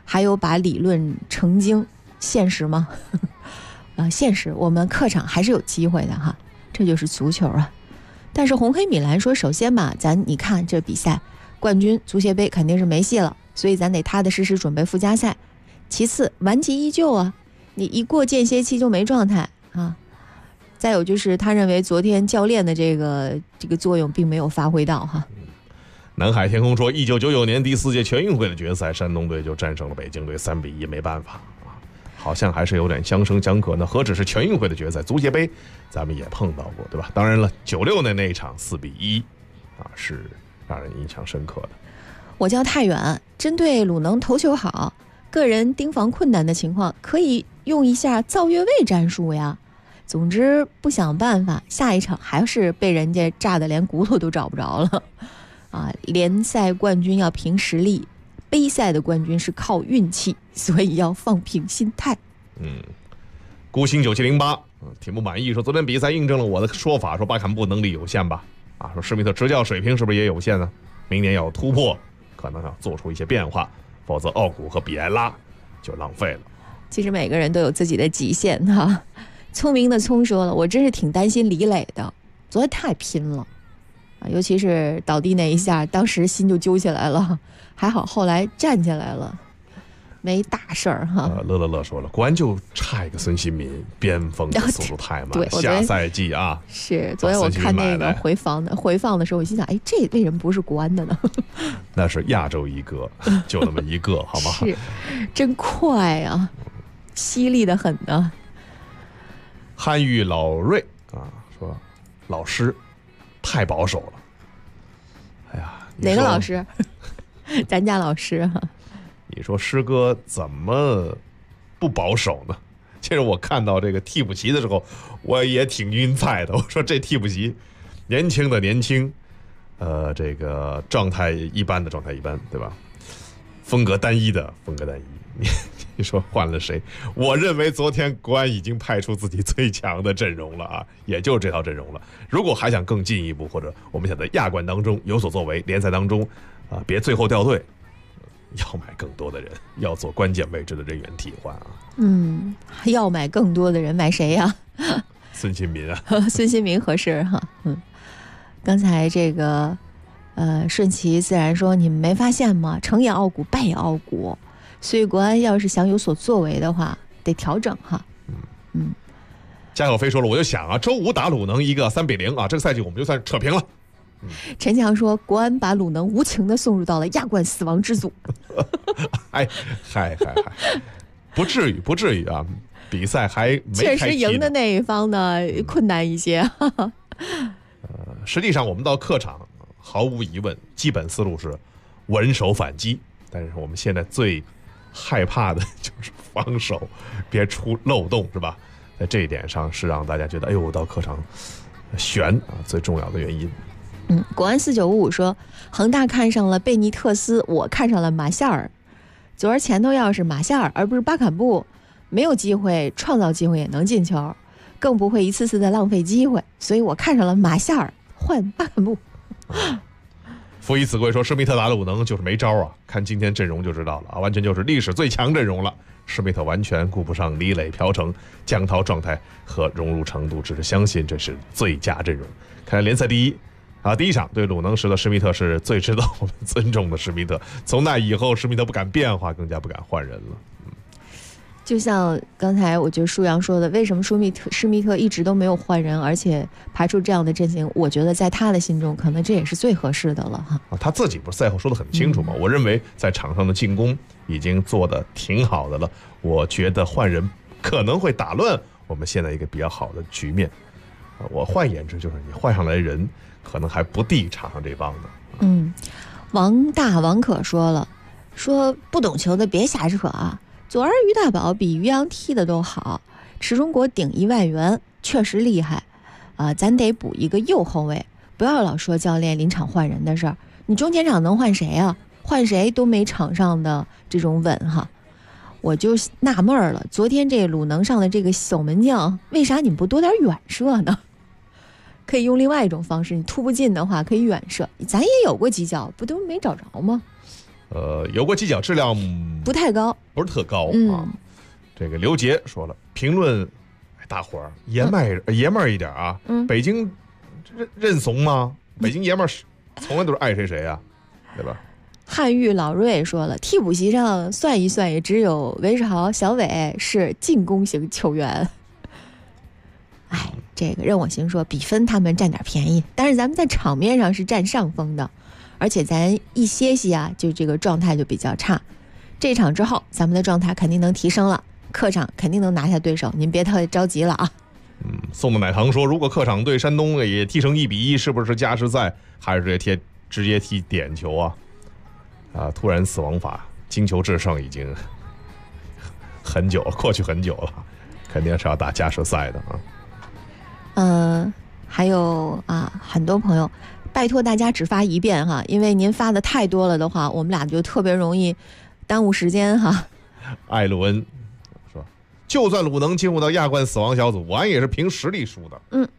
[SPEAKER 6] 还有把理论成精，现实吗？现实，我们客场还是有机会的哈，这就是足球啊。但是红黑米兰说，首先嘛，你看这比赛冠军足协杯肯定是没戏了，所以咱得踏踏实实准备附加赛。其次，顽疾依旧啊，你一过间歇期就没状态啊。再有就是他认为昨天教练的这个作用并没有发挥到哈。
[SPEAKER 5] 南海天空说，1999年第4届全运会的决赛，山东队就战胜了北京队3-1，没办法啊，好像还是有点相生相克呢。何止是全运会的决赛，足协杯咱们也碰到过，对吧？当然了，96年那一场4-1啊，是让人印象深刻的。
[SPEAKER 6] 我叫太远，针对鲁能头球好，个人盯防困难的情况，可以用一下造越位战术呀。总之不想办法，下一场还是被人家炸得连骨头都找不着了啊！联赛冠军要凭实力，杯赛的冠军是靠运气，所以要放平心态。
[SPEAKER 5] 孤星9708挺不满意，说昨天比赛印证了我的说法，说巴坎布能力有限吧？啊，说施密特执教水平是不是也有限呢？明年要有突破，可能要做出一些变化，否则奥古和比埃拉就浪费了。
[SPEAKER 6] 其实每个人都有自己的极限哈。聪明的聪说了，我真是挺担心李磊的，昨天太拼了啊，尤其是倒地那一下，当时心就揪起来了，还好后来站起来了，没大事儿哈。
[SPEAKER 5] 乐说了，国安就差一个孙兴民，边锋的速度太慢，对，下赛季啊。
[SPEAKER 6] 是，昨天我看那个回放的时候，我心想，哎，这为什么不是国安的呢？
[SPEAKER 5] 那是亚洲一哥，就那么一个，好吗？
[SPEAKER 6] 是，真快啊，犀利的很呢。
[SPEAKER 5] 汉玉老瑞啊说，老师太保守了。哎呀，
[SPEAKER 6] 哪个老师？咱家老师哈。
[SPEAKER 5] 你说师哥怎么不保守呢？其实我看到这个替补席的时候，我也挺晕菜的。我说这替补席，年轻的年轻，这个状态一般的状态一般，对吧？风格单一的风格单一。你说换了谁？我认为昨天国安已经派出自己最强的阵容了啊，也就是这套阵容了。如果还想更进一步，或者我们想在亚冠当中有所作为，联赛当中啊，别最后掉队，要买更多的人，要做关键位置的人员替换啊。
[SPEAKER 6] 要买更多的人，买谁呀？
[SPEAKER 5] 孙兴民啊，
[SPEAKER 6] 孙兴民合适哈。刚才这个顺其自然说，你们没发现吗？成也傲骨，败也傲骨。所以国安要是想有所作为的话，得调整哈。
[SPEAKER 5] 加小飞说了，我就想啊，周5打鲁能一个3-0啊，这个赛季我们就算扯平了。
[SPEAKER 6] 陈强说，国安把鲁能无情地送入到了亚冠死亡之组。
[SPEAKER 5] 嗨，不至于啊，比赛还没
[SPEAKER 6] 确实赢的那一方呢困难一些。
[SPEAKER 5] 实际上我们到客场毫无疑问，基本思路是稳守反击，但是我们现在最害怕的就是防守别出漏洞，是吧？在这一点上是让大家觉得，哎呦，到客场悬啊，最重要的原因。
[SPEAKER 6] 国安4955说，恒大看上了贝尼特斯，我看上了马夏尔。昨儿前头要是马夏尔而不是巴坎布，没有机会创造机会也能进球，更不会一次次的浪费机会，所以我看上了马夏尔换巴坎布。
[SPEAKER 5] 夫以此贵说，施密特打鲁能就是没招啊，看今天阵容就知道了啊，完全就是历史最强阵容了。施密特完全顾不上李磊、朴成、江涛状态和融入程度，只是相信这是最佳阵容。看来联赛第一场对鲁能时的施密特是最值得我们尊重的施密特，从那以后施密特不敢变化，更加不敢换人了。
[SPEAKER 6] 就像刚才我觉得舒阳说的，为什么施密特一直都没有换人，而且排出这样的阵型，我觉得在他的心中可能这也是最合适的了哈。
[SPEAKER 5] 他自己不是赛后说的很清楚吗？我认为在场上的进攻已经做得挺好的了，我觉得换人可能会打乱我们现在一个比较好的局面。我换言之就是你换上来人可能还不敌场上这帮的。
[SPEAKER 6] 王可说了，说不懂球的别瞎扯啊，昨儿于大宝比于洋踢的都好，池中国顶1外援确实厉害咱得补一个右后卫，不要老说教练临场换人的事儿，你中前场能换谁啊？换谁都没场上的这种稳哈。我就纳闷了，昨天这鲁能上的这个守门将，为啥你们不多点远射呢？可以用另外一种方式，你突不进的话可以远射，咱也有过几脚，不都没找着吗？
[SPEAKER 5] 有过技巧，质量
[SPEAKER 6] 不太高，
[SPEAKER 5] 不是特高啊。这个刘杰说了，评论大伙儿爷们儿一点啊。北京认怂吗？北京爷们儿从来都是爱谁谁啊，对吧？
[SPEAKER 6] 汉玉老瑞说了，替补席上算一算，也只有韦世豪、小伟是进攻型球员。哎，这个任我行说，比分他们占点便宜，但是咱们在场面上是占上风的，而且咱一歇息啊，就这个状态就比较差。这场之后，咱们的状态肯定能提升了，客场肯定能拿下对手，您别太着急了啊。
[SPEAKER 5] 送的奶糖说，如果客场对山东也踢成1-1，是不是加时赛还是直接踢点球啊？突然死亡法，金球制胜已经很久了，过去很久了，肯定是要打加时赛的啊。
[SPEAKER 6] 还有很多朋友拜托大家只发一遍哈，因为您发的太多了的话，我们俩就特别容易耽误时间哈。
[SPEAKER 5] 艾鲁恩说，就算鲁能进入到亚冠死亡小组，俺也是凭实力输的。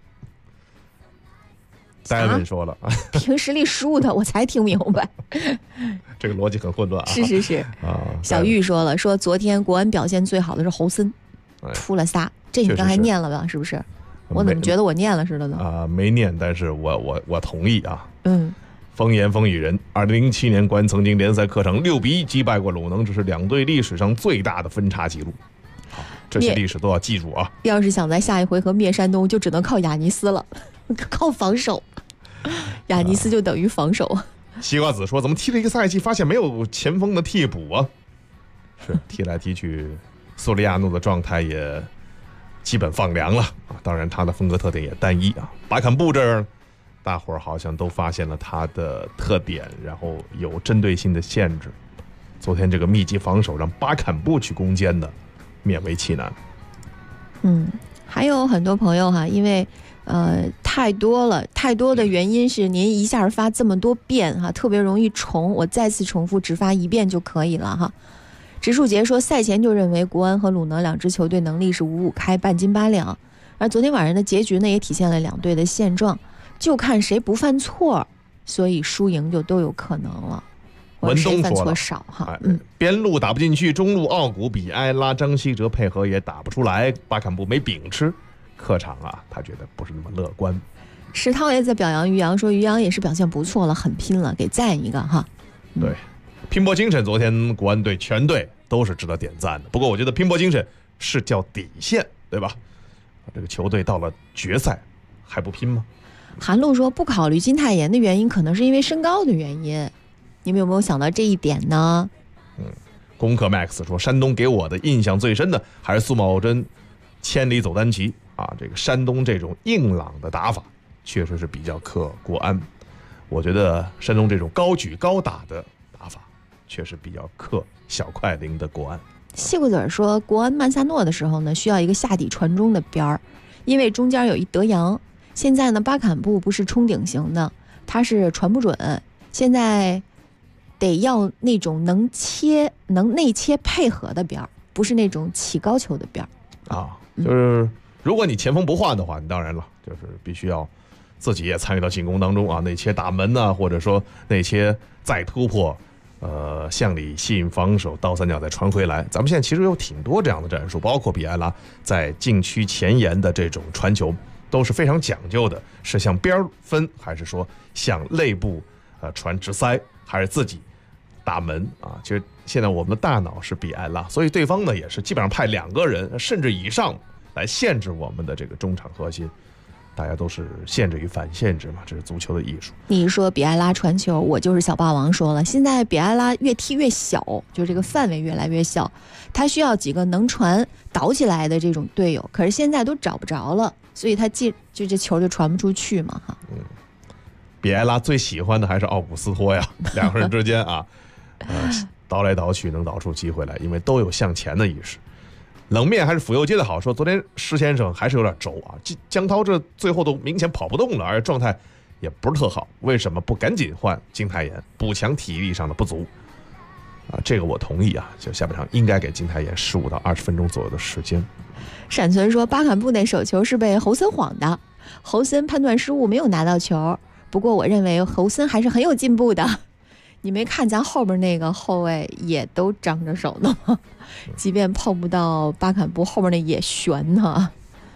[SPEAKER 5] 戴文说了，
[SPEAKER 6] 凭实力输的，我才听明白。
[SPEAKER 5] 这个逻辑很混乱啊。
[SPEAKER 6] 是啊。小玉说了，说昨天国安表现最好的是侯森，出了仨，这你刚才念了吧？是不是？我怎么觉得我念了似的呢？
[SPEAKER 5] 没念，但是我同意啊。风言风语人，2007年国安曾经联赛客场6-1击败过鲁能，这是两队历史上最大的分差记录。好，这些历史都要记住啊。
[SPEAKER 6] 要是想在下一回合灭山东，就只能靠亚尼斯了，靠防守。亚尼斯就等于防守。
[SPEAKER 5] 西瓜子说，怎么踢了一个赛季，发现没有前锋的替补啊？是踢来踢去，索利亚诺的状态也基本放凉了啊。当然他的风格特点也单一啊。巴坎布这儿大伙儿好像都发现了他的特点，然后有针对性的限制。昨天这个密集防守让巴坎布去攻坚的勉为其难。
[SPEAKER 6] 还有很多朋友哈，因为太多的原因是您一下发这么多遍哈，特别容易重，我再次重复只发一遍就可以了哈。植树杰说，赛前就认为国安和鲁能两支球队能力是5-5开，半斤8两，而昨天晚上的结局呢，也体现了两队的现状，就看谁不犯错，所以输赢就都有可能了。
[SPEAKER 5] 文东
[SPEAKER 6] 谁犯错少哈。
[SPEAKER 5] 边路打不进去，中路奥古比埃拉张稀哲配合也打不出来，巴坎布没饼吃，客场啊，他觉得不是那么乐观。
[SPEAKER 6] 石涛也在表扬于洋，说于洋也是表现不错了，很拼了，给赞一个哈。
[SPEAKER 5] 对，拼搏精神，昨天国安队全队都是值得点赞的。不过我觉得拼搏精神是叫底线，对吧？这个球队到了决赛还不拼吗？
[SPEAKER 6] 韩露说，不考虑金泰妍的原因，可能是因为身高的原因。你们有没有想到这一点呢？
[SPEAKER 5] 攻克 Max 说，山东给我的印象最深的还是苏茂贞千里走单骑啊，这个山东这种硬朗的打法确实是比较克国安。我觉得山东这种高举高打的打法确实比较克小快灵的国安。
[SPEAKER 6] 谢过嘴说，国安曼萨诺的时候呢，需要一个下底传中的边儿，因为中间有一德阳。现在呢，巴坎布不是冲顶型的，他是传不准，现在得要那种能内切配合的边儿，不是那种起高球的边儿
[SPEAKER 5] 啊。就是如果你前锋不换的话，你当然了，就是必须要自己也参与到进攻当中啊，内切打门啊，或者说内切再突破，向里吸引防守，倒三角再传回来。咱们现在其实有挺多这样的战术，包括比埃拉在禁区前沿的这种传球都是非常讲究的，是向边分还是说向内部传直塞，还是自己打门啊？其实现在我们的大脑是比埃拉，所以对方呢也是基本上派2个人甚至以上来限制我们的这个中场核心。大家都是限制与反限制嘛，这是足球的艺术。
[SPEAKER 6] 你说比埃拉传球，我就是小霸王说了，现在比埃拉越踢越小，就这个范围越来越小，他需要几个能传倒起来的这种队友，可是现在都找不着了，所以他就这球就传不出去嘛哈。
[SPEAKER 5] 比埃拉最喜欢的还是奥古斯托呀，两个人之间啊，倒来倒去能倒出机会来，因为都有向前的意识。冷面还是府右接的好，说昨天施先生还是有点轴啊，江涛这最后都明显跑不动了，而且状态也不是特好，为什么不赶紧换金泰妍补强体力上的不足啊？这个我同意啊，就下半场应该给金泰妍15到20分钟左右的时间。
[SPEAKER 6] 闪存说，巴坎布那手球是被侯森晃的，侯森判断失误没有拿到球，不过我认为侯森还是很有进步的。 你没看咱后边那个后卫也都张着手呢吗？即便碰不到巴坎布，后边那也悬呢。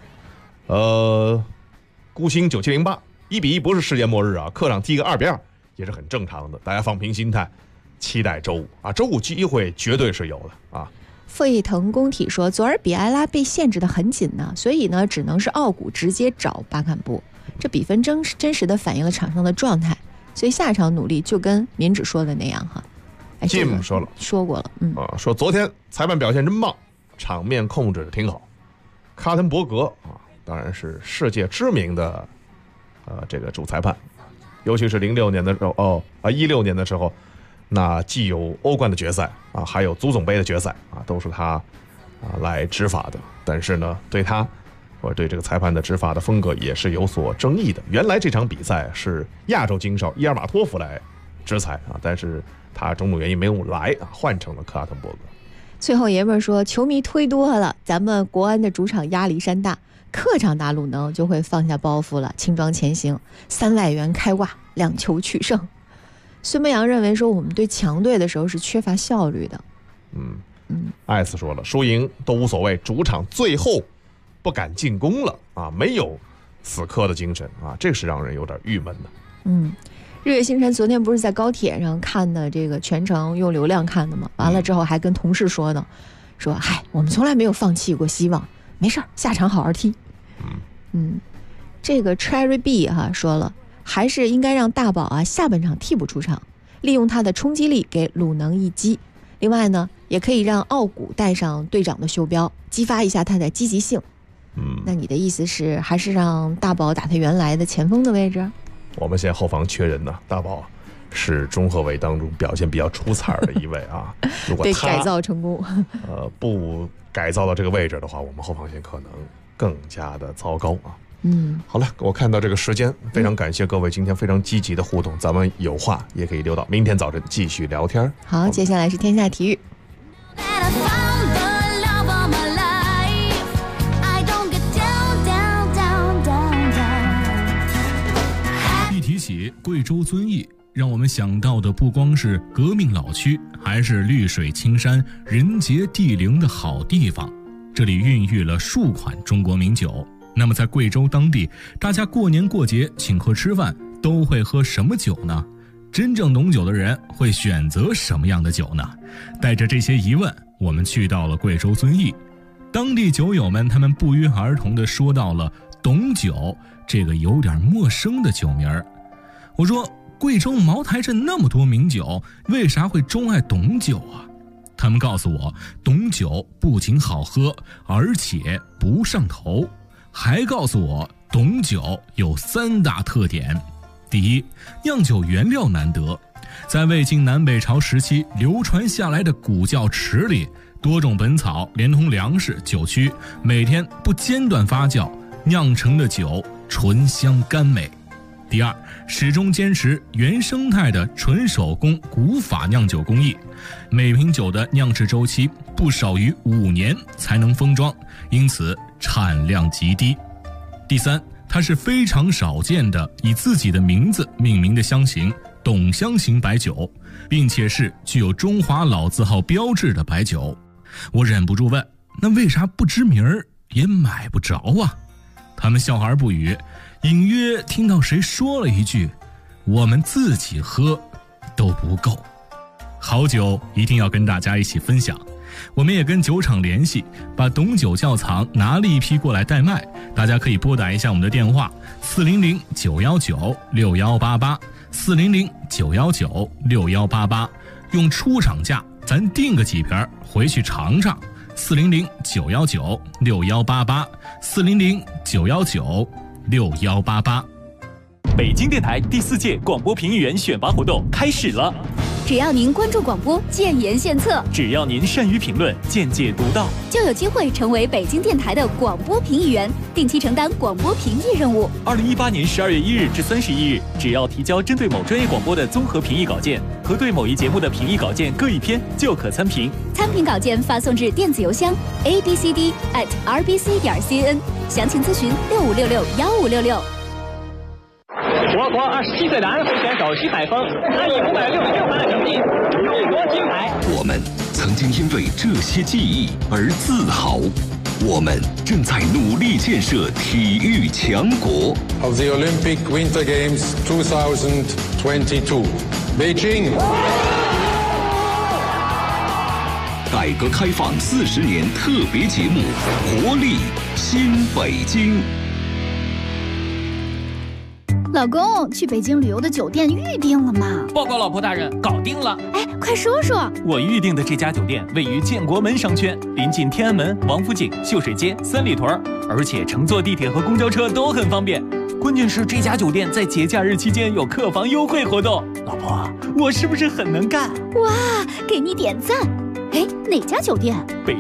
[SPEAKER 5] 孤星9708，1-1不是世界末日啊，客场踢个2-2也是很正常的，大家放平心态，期待周五啊，周五机会绝对是有的啊。
[SPEAKER 6] 费腾工体说，佐尔比埃拉被限制得很紧呢，所以呢，只能是奥古直接找巴坎布，这比分真实的反映了场上的状态，所以下场努力就跟民指说的那样哈。
[SPEAKER 5] Jim 说
[SPEAKER 6] 过了，
[SPEAKER 5] 说昨天裁判表现真棒，场面控制的挺好。卡滕伯格啊，当然是世界知名的这个主裁判，尤其是06年的时候，16年的时候，那既有欧冠的决赛啊，还有足总杯的决赛啊，都是他来执法的。但是呢，对他或者对这个裁判的执法的风格也是有所争议的。原来这场比赛是亚洲金哨伊尔马托夫来执裁啊，但是他种种原因没有来啊，换成了克拉滕伯格。
[SPEAKER 6] 最后爷们说，球迷忒多了，咱们国安的主场压力山大，客场打鲁能就会放下包袱了，轻装前行，3外援开挂，2球取胜。孙博洋认为说，我们对强队的时候是缺乏效率的。
[SPEAKER 5] 艾斯说了，输赢都无所谓，主场最后不敢进攻了啊，没有死磕的精神啊，这是让人有点郁闷的。
[SPEAKER 6] 日月星辰昨天不是在高铁上看的，这个全程用流量看的吗？完了之后还跟同事说呢，说嗨，我们从来没有放弃过希望，没事儿，下场好好踢。这个 Cherry B 说了，还是应该让大宝下半场替补出场，利用他的冲击力给鲁能一击。另外呢，也可以让奥古带上队长的袖标，激发一下他的积极性。那你的意思是还是让大宝打他原来的前锋的位置？
[SPEAKER 5] 我们现在后防缺人呢，大宝是中后卫当中表现比较出彩的一位啊。如果
[SPEAKER 6] 被改造成功，
[SPEAKER 5] 不改造到这个位置的话，我们后防线可能更加的糟糕啊。好了，我看到这个时间，非常感谢各位今天非常积极的互动，咱们有话也可以留到明天早晨继续聊天。
[SPEAKER 6] 好，接下来是天下体育。
[SPEAKER 3] 一提起贵州遵义，让我们想到的不光是革命老区，还是绿水青山、人杰地灵的好地方。这里孕育了数款中国名酒。那么在贵州当地，大家过年过节请客吃饭都会喝什么酒呢？真正懂酒的人会选择什么样的酒呢？带着这些疑问，我们去到了贵州遵义。当地酒友们他们不约而同地说到了董酒这个有点陌生的酒名儿。我说，贵州茅台镇那么多名酒，为啥会钟爱董酒啊？他们告诉我，董酒不仅好喝，而且不上头。还告诉我，董酒有3大特点。第一，酿酒原料难得，在魏晋南北朝时期流传下来的古窖池里，多种本草连同粮食、酒曲，每天不间断发酵，酿成的酒醇香甘美。第二，始终坚持原生态的纯手工古法酿酒工艺，每瓶酒的酿制周期不少于5年才能封装，因此产量极低。第三，它是非常少见的以自己的名字命名的香型董香型白酒，并且是具有中华老字号标志的白酒。我忍不住问，那为啥不知名儿也买不着啊？他们笑而不语，隐约听到谁说了一句，我们自己喝都不够。好酒一定要跟大家一起分享，我们也跟酒厂联系，把董酒窖藏拿了一批过来代卖，大家可以拨打一下我们的电话400-919-6188 400-919-6188，用出厂价咱订个几瓶回去尝尝。400-919-6188 400-919-6188。
[SPEAKER 12] 北京电台第4届广播评议员选拔活动开始了。
[SPEAKER 10] 只要您关注广播，建言献策；
[SPEAKER 12] 只要您善于评论，见解独到，
[SPEAKER 10] 就有机会成为北京电台的广播评议员，定期承担广播评议任务。
[SPEAKER 12] 2018年12月1日至31日，只要提交针对某专业广播的综合评议稿件和对某一节目的评议稿件各1篇，就可参评。
[SPEAKER 10] 参评稿件发送至电子邮箱 abcd@rbc.cn， 详情咨询65661566。
[SPEAKER 13] 我活27岁的安徽选手徐海峰，他以566分的成绩荣夺金牌。
[SPEAKER 24] 我们曾经因为这些记忆而自豪，我们正在努力建设体育强国。
[SPEAKER 14] Of the Olympic Winter Games 2022, Beijing。
[SPEAKER 24] 改革开放40年特别节目《活力新北京》。
[SPEAKER 15] 老公，去北京旅游的酒店预定了吗？
[SPEAKER 16] 报告老婆大人，搞定了。
[SPEAKER 15] 哎，快说说。
[SPEAKER 12] 我预定的这家酒店位于建国门商圈，临近天安门、王府井、秀水街、三里屯，而且乘坐地铁和公交车都很方便。关键是这家酒店在节假日期间有客房优惠活动。老婆，我是不是很能干？
[SPEAKER 15] 哇，给你点赞。哎，哪家酒店？
[SPEAKER 12] 北